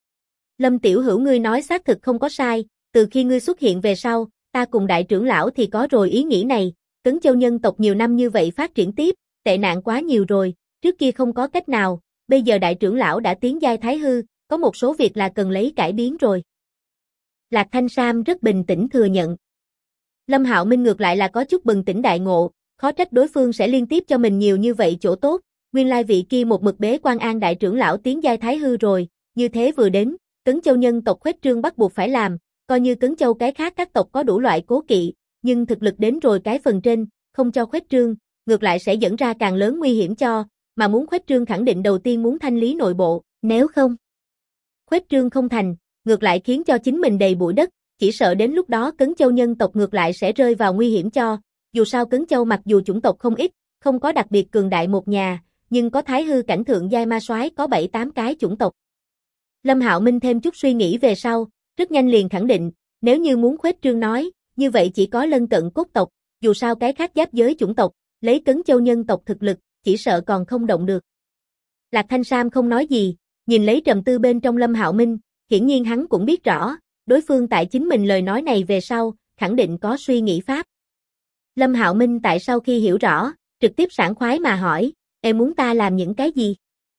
Lâm tiểu hữu ngươi nói xác thực không có sai, từ khi ngươi xuất hiện về sau, ta cùng đại trưởng lão thì có rồi ý nghĩ này, Cấn Châu nhân tộc nhiều năm như vậy phát triển tiếp, tệ nạn quá nhiều rồi, trước kia không có cách nào, bây giờ đại trưởng lão đã tiến giai thái hư, có một số việc là cần lấy cải biến rồi. Lạc Thanh Sam rất bình tĩnh thừa nhận. Lâm Hạo Minh ngược lại là có chút bừng tỉnh đại ngộ, khó trách đối phương sẽ liên tiếp cho mình nhiều như vậy chỗ tốt, nguyên lai vị kia một mực bế quan an đại trưởng lão tiến giai thái hư rồi, như thế vừa đến, Cấn Châu nhân tộc khuếch trương bắt buộc phải làm, coi như Cấn Châu cái khác các tộc có đủ loại cố kỵ, nhưng thực lực đến rồi cái phần trên, không cho khuếch trương, ngược lại sẽ dẫn ra càng lớn nguy hiểm cho, mà muốn khuếch trương khẳng định đầu tiên muốn thanh lý nội bộ, nếu không khuếch trương không thành, ngược lại khiến cho chính mình đầy bụi đất, chỉ sợ đến lúc đó Cấn Châu nhân tộc ngược lại sẽ rơi vào nguy hiểm cho, dù sao Cấn Châu mặc dù chủng tộc không ít, không có đặc biệt cường đại một nhà, nhưng có thái hư cảnh thượng giai ma soái có 7-8 cái chủng tộc. Lâm Hạo Minh thêm chút suy nghĩ về sau, rất nhanh liền khẳng định, nếu như muốn khuếch trương nói, như vậy chỉ có lân cận cốt tộc, dù sao cái khác giáp giới chủng tộc, lấy Cấn Châu nhân tộc thực lực, chỉ sợ còn không động được. Lạc Thanh Sam không nói gì, nhìn lấy trầm tư bên trong Lâm Hạo Minh, hiển nhiên hắn cũng biết rõ, đối phương tại chính mình lời nói này về sau, khẳng định có suy nghĩ pháp. Lâm Hạo Minh tại sau khi hiểu rõ, trực tiếp sảng khoái mà hỏi, em muốn ta làm những cái gì?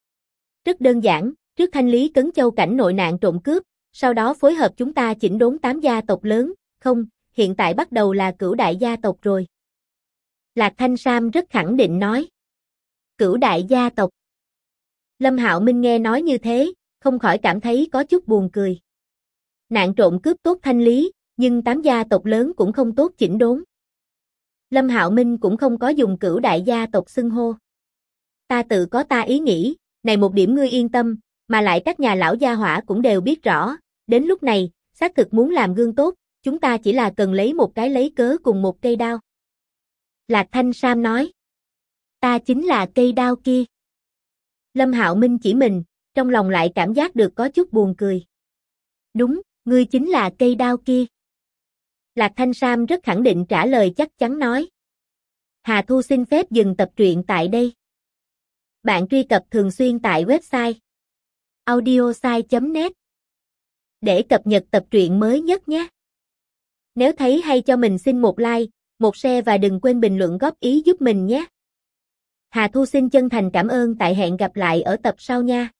Rất đơn giản, trước thanh lý Cấn Châu cảnh nội nạn trộm cướp, sau đó phối hợp chúng ta chỉnh đốn 8 gia tộc lớn, không, hiện tại bắt đầu là Cửu đại gia tộc rồi. Lạc Thanh Sam rất khẳng định nói. Cửu đại gia tộc. Lâm Hạo Minh nghe nói như thế, không khỏi cảm thấy có chút buồn cười. Nạn trộm cướp tốt thanh lý, nhưng 8 gia tộc lớn cũng không tốt chỉnh đốn. Lâm Hạo Minh cũng không có dùng cửu đại gia tộc xưng hô. Ta tự có ta ý nghĩ, này một điểm ngươi yên tâm, mà lại các nhà lão gia hỏa cũng đều biết rõ, đến lúc này, xác thực muốn làm gương tốt, chúng ta chỉ là cần lấy một cái lấy cớ cùng một cây đao. Lạc Thanh Sam nói. Ta chính là cây đao kia. Lâm Hạo Minh chỉ mình, trong lòng lại cảm giác được có chút buồn cười. Đúng, ngươi chính là cây đao kia. Lạc Thanh Sam rất khẳng định trả lời chắc chắn nói. Hà Thu xin phép dừng tập truyện tại đây. Bạn truy cập thường xuyên tại website audiosai.net để cập nhật tập truyện mới nhất nhé. Nếu thấy hay cho mình xin một like, một share và đừng quên bình luận góp ý giúp mình nhé. Hà Thu xin chân thành cảm ơn, tại hẹn gặp lại ở tập sau nha.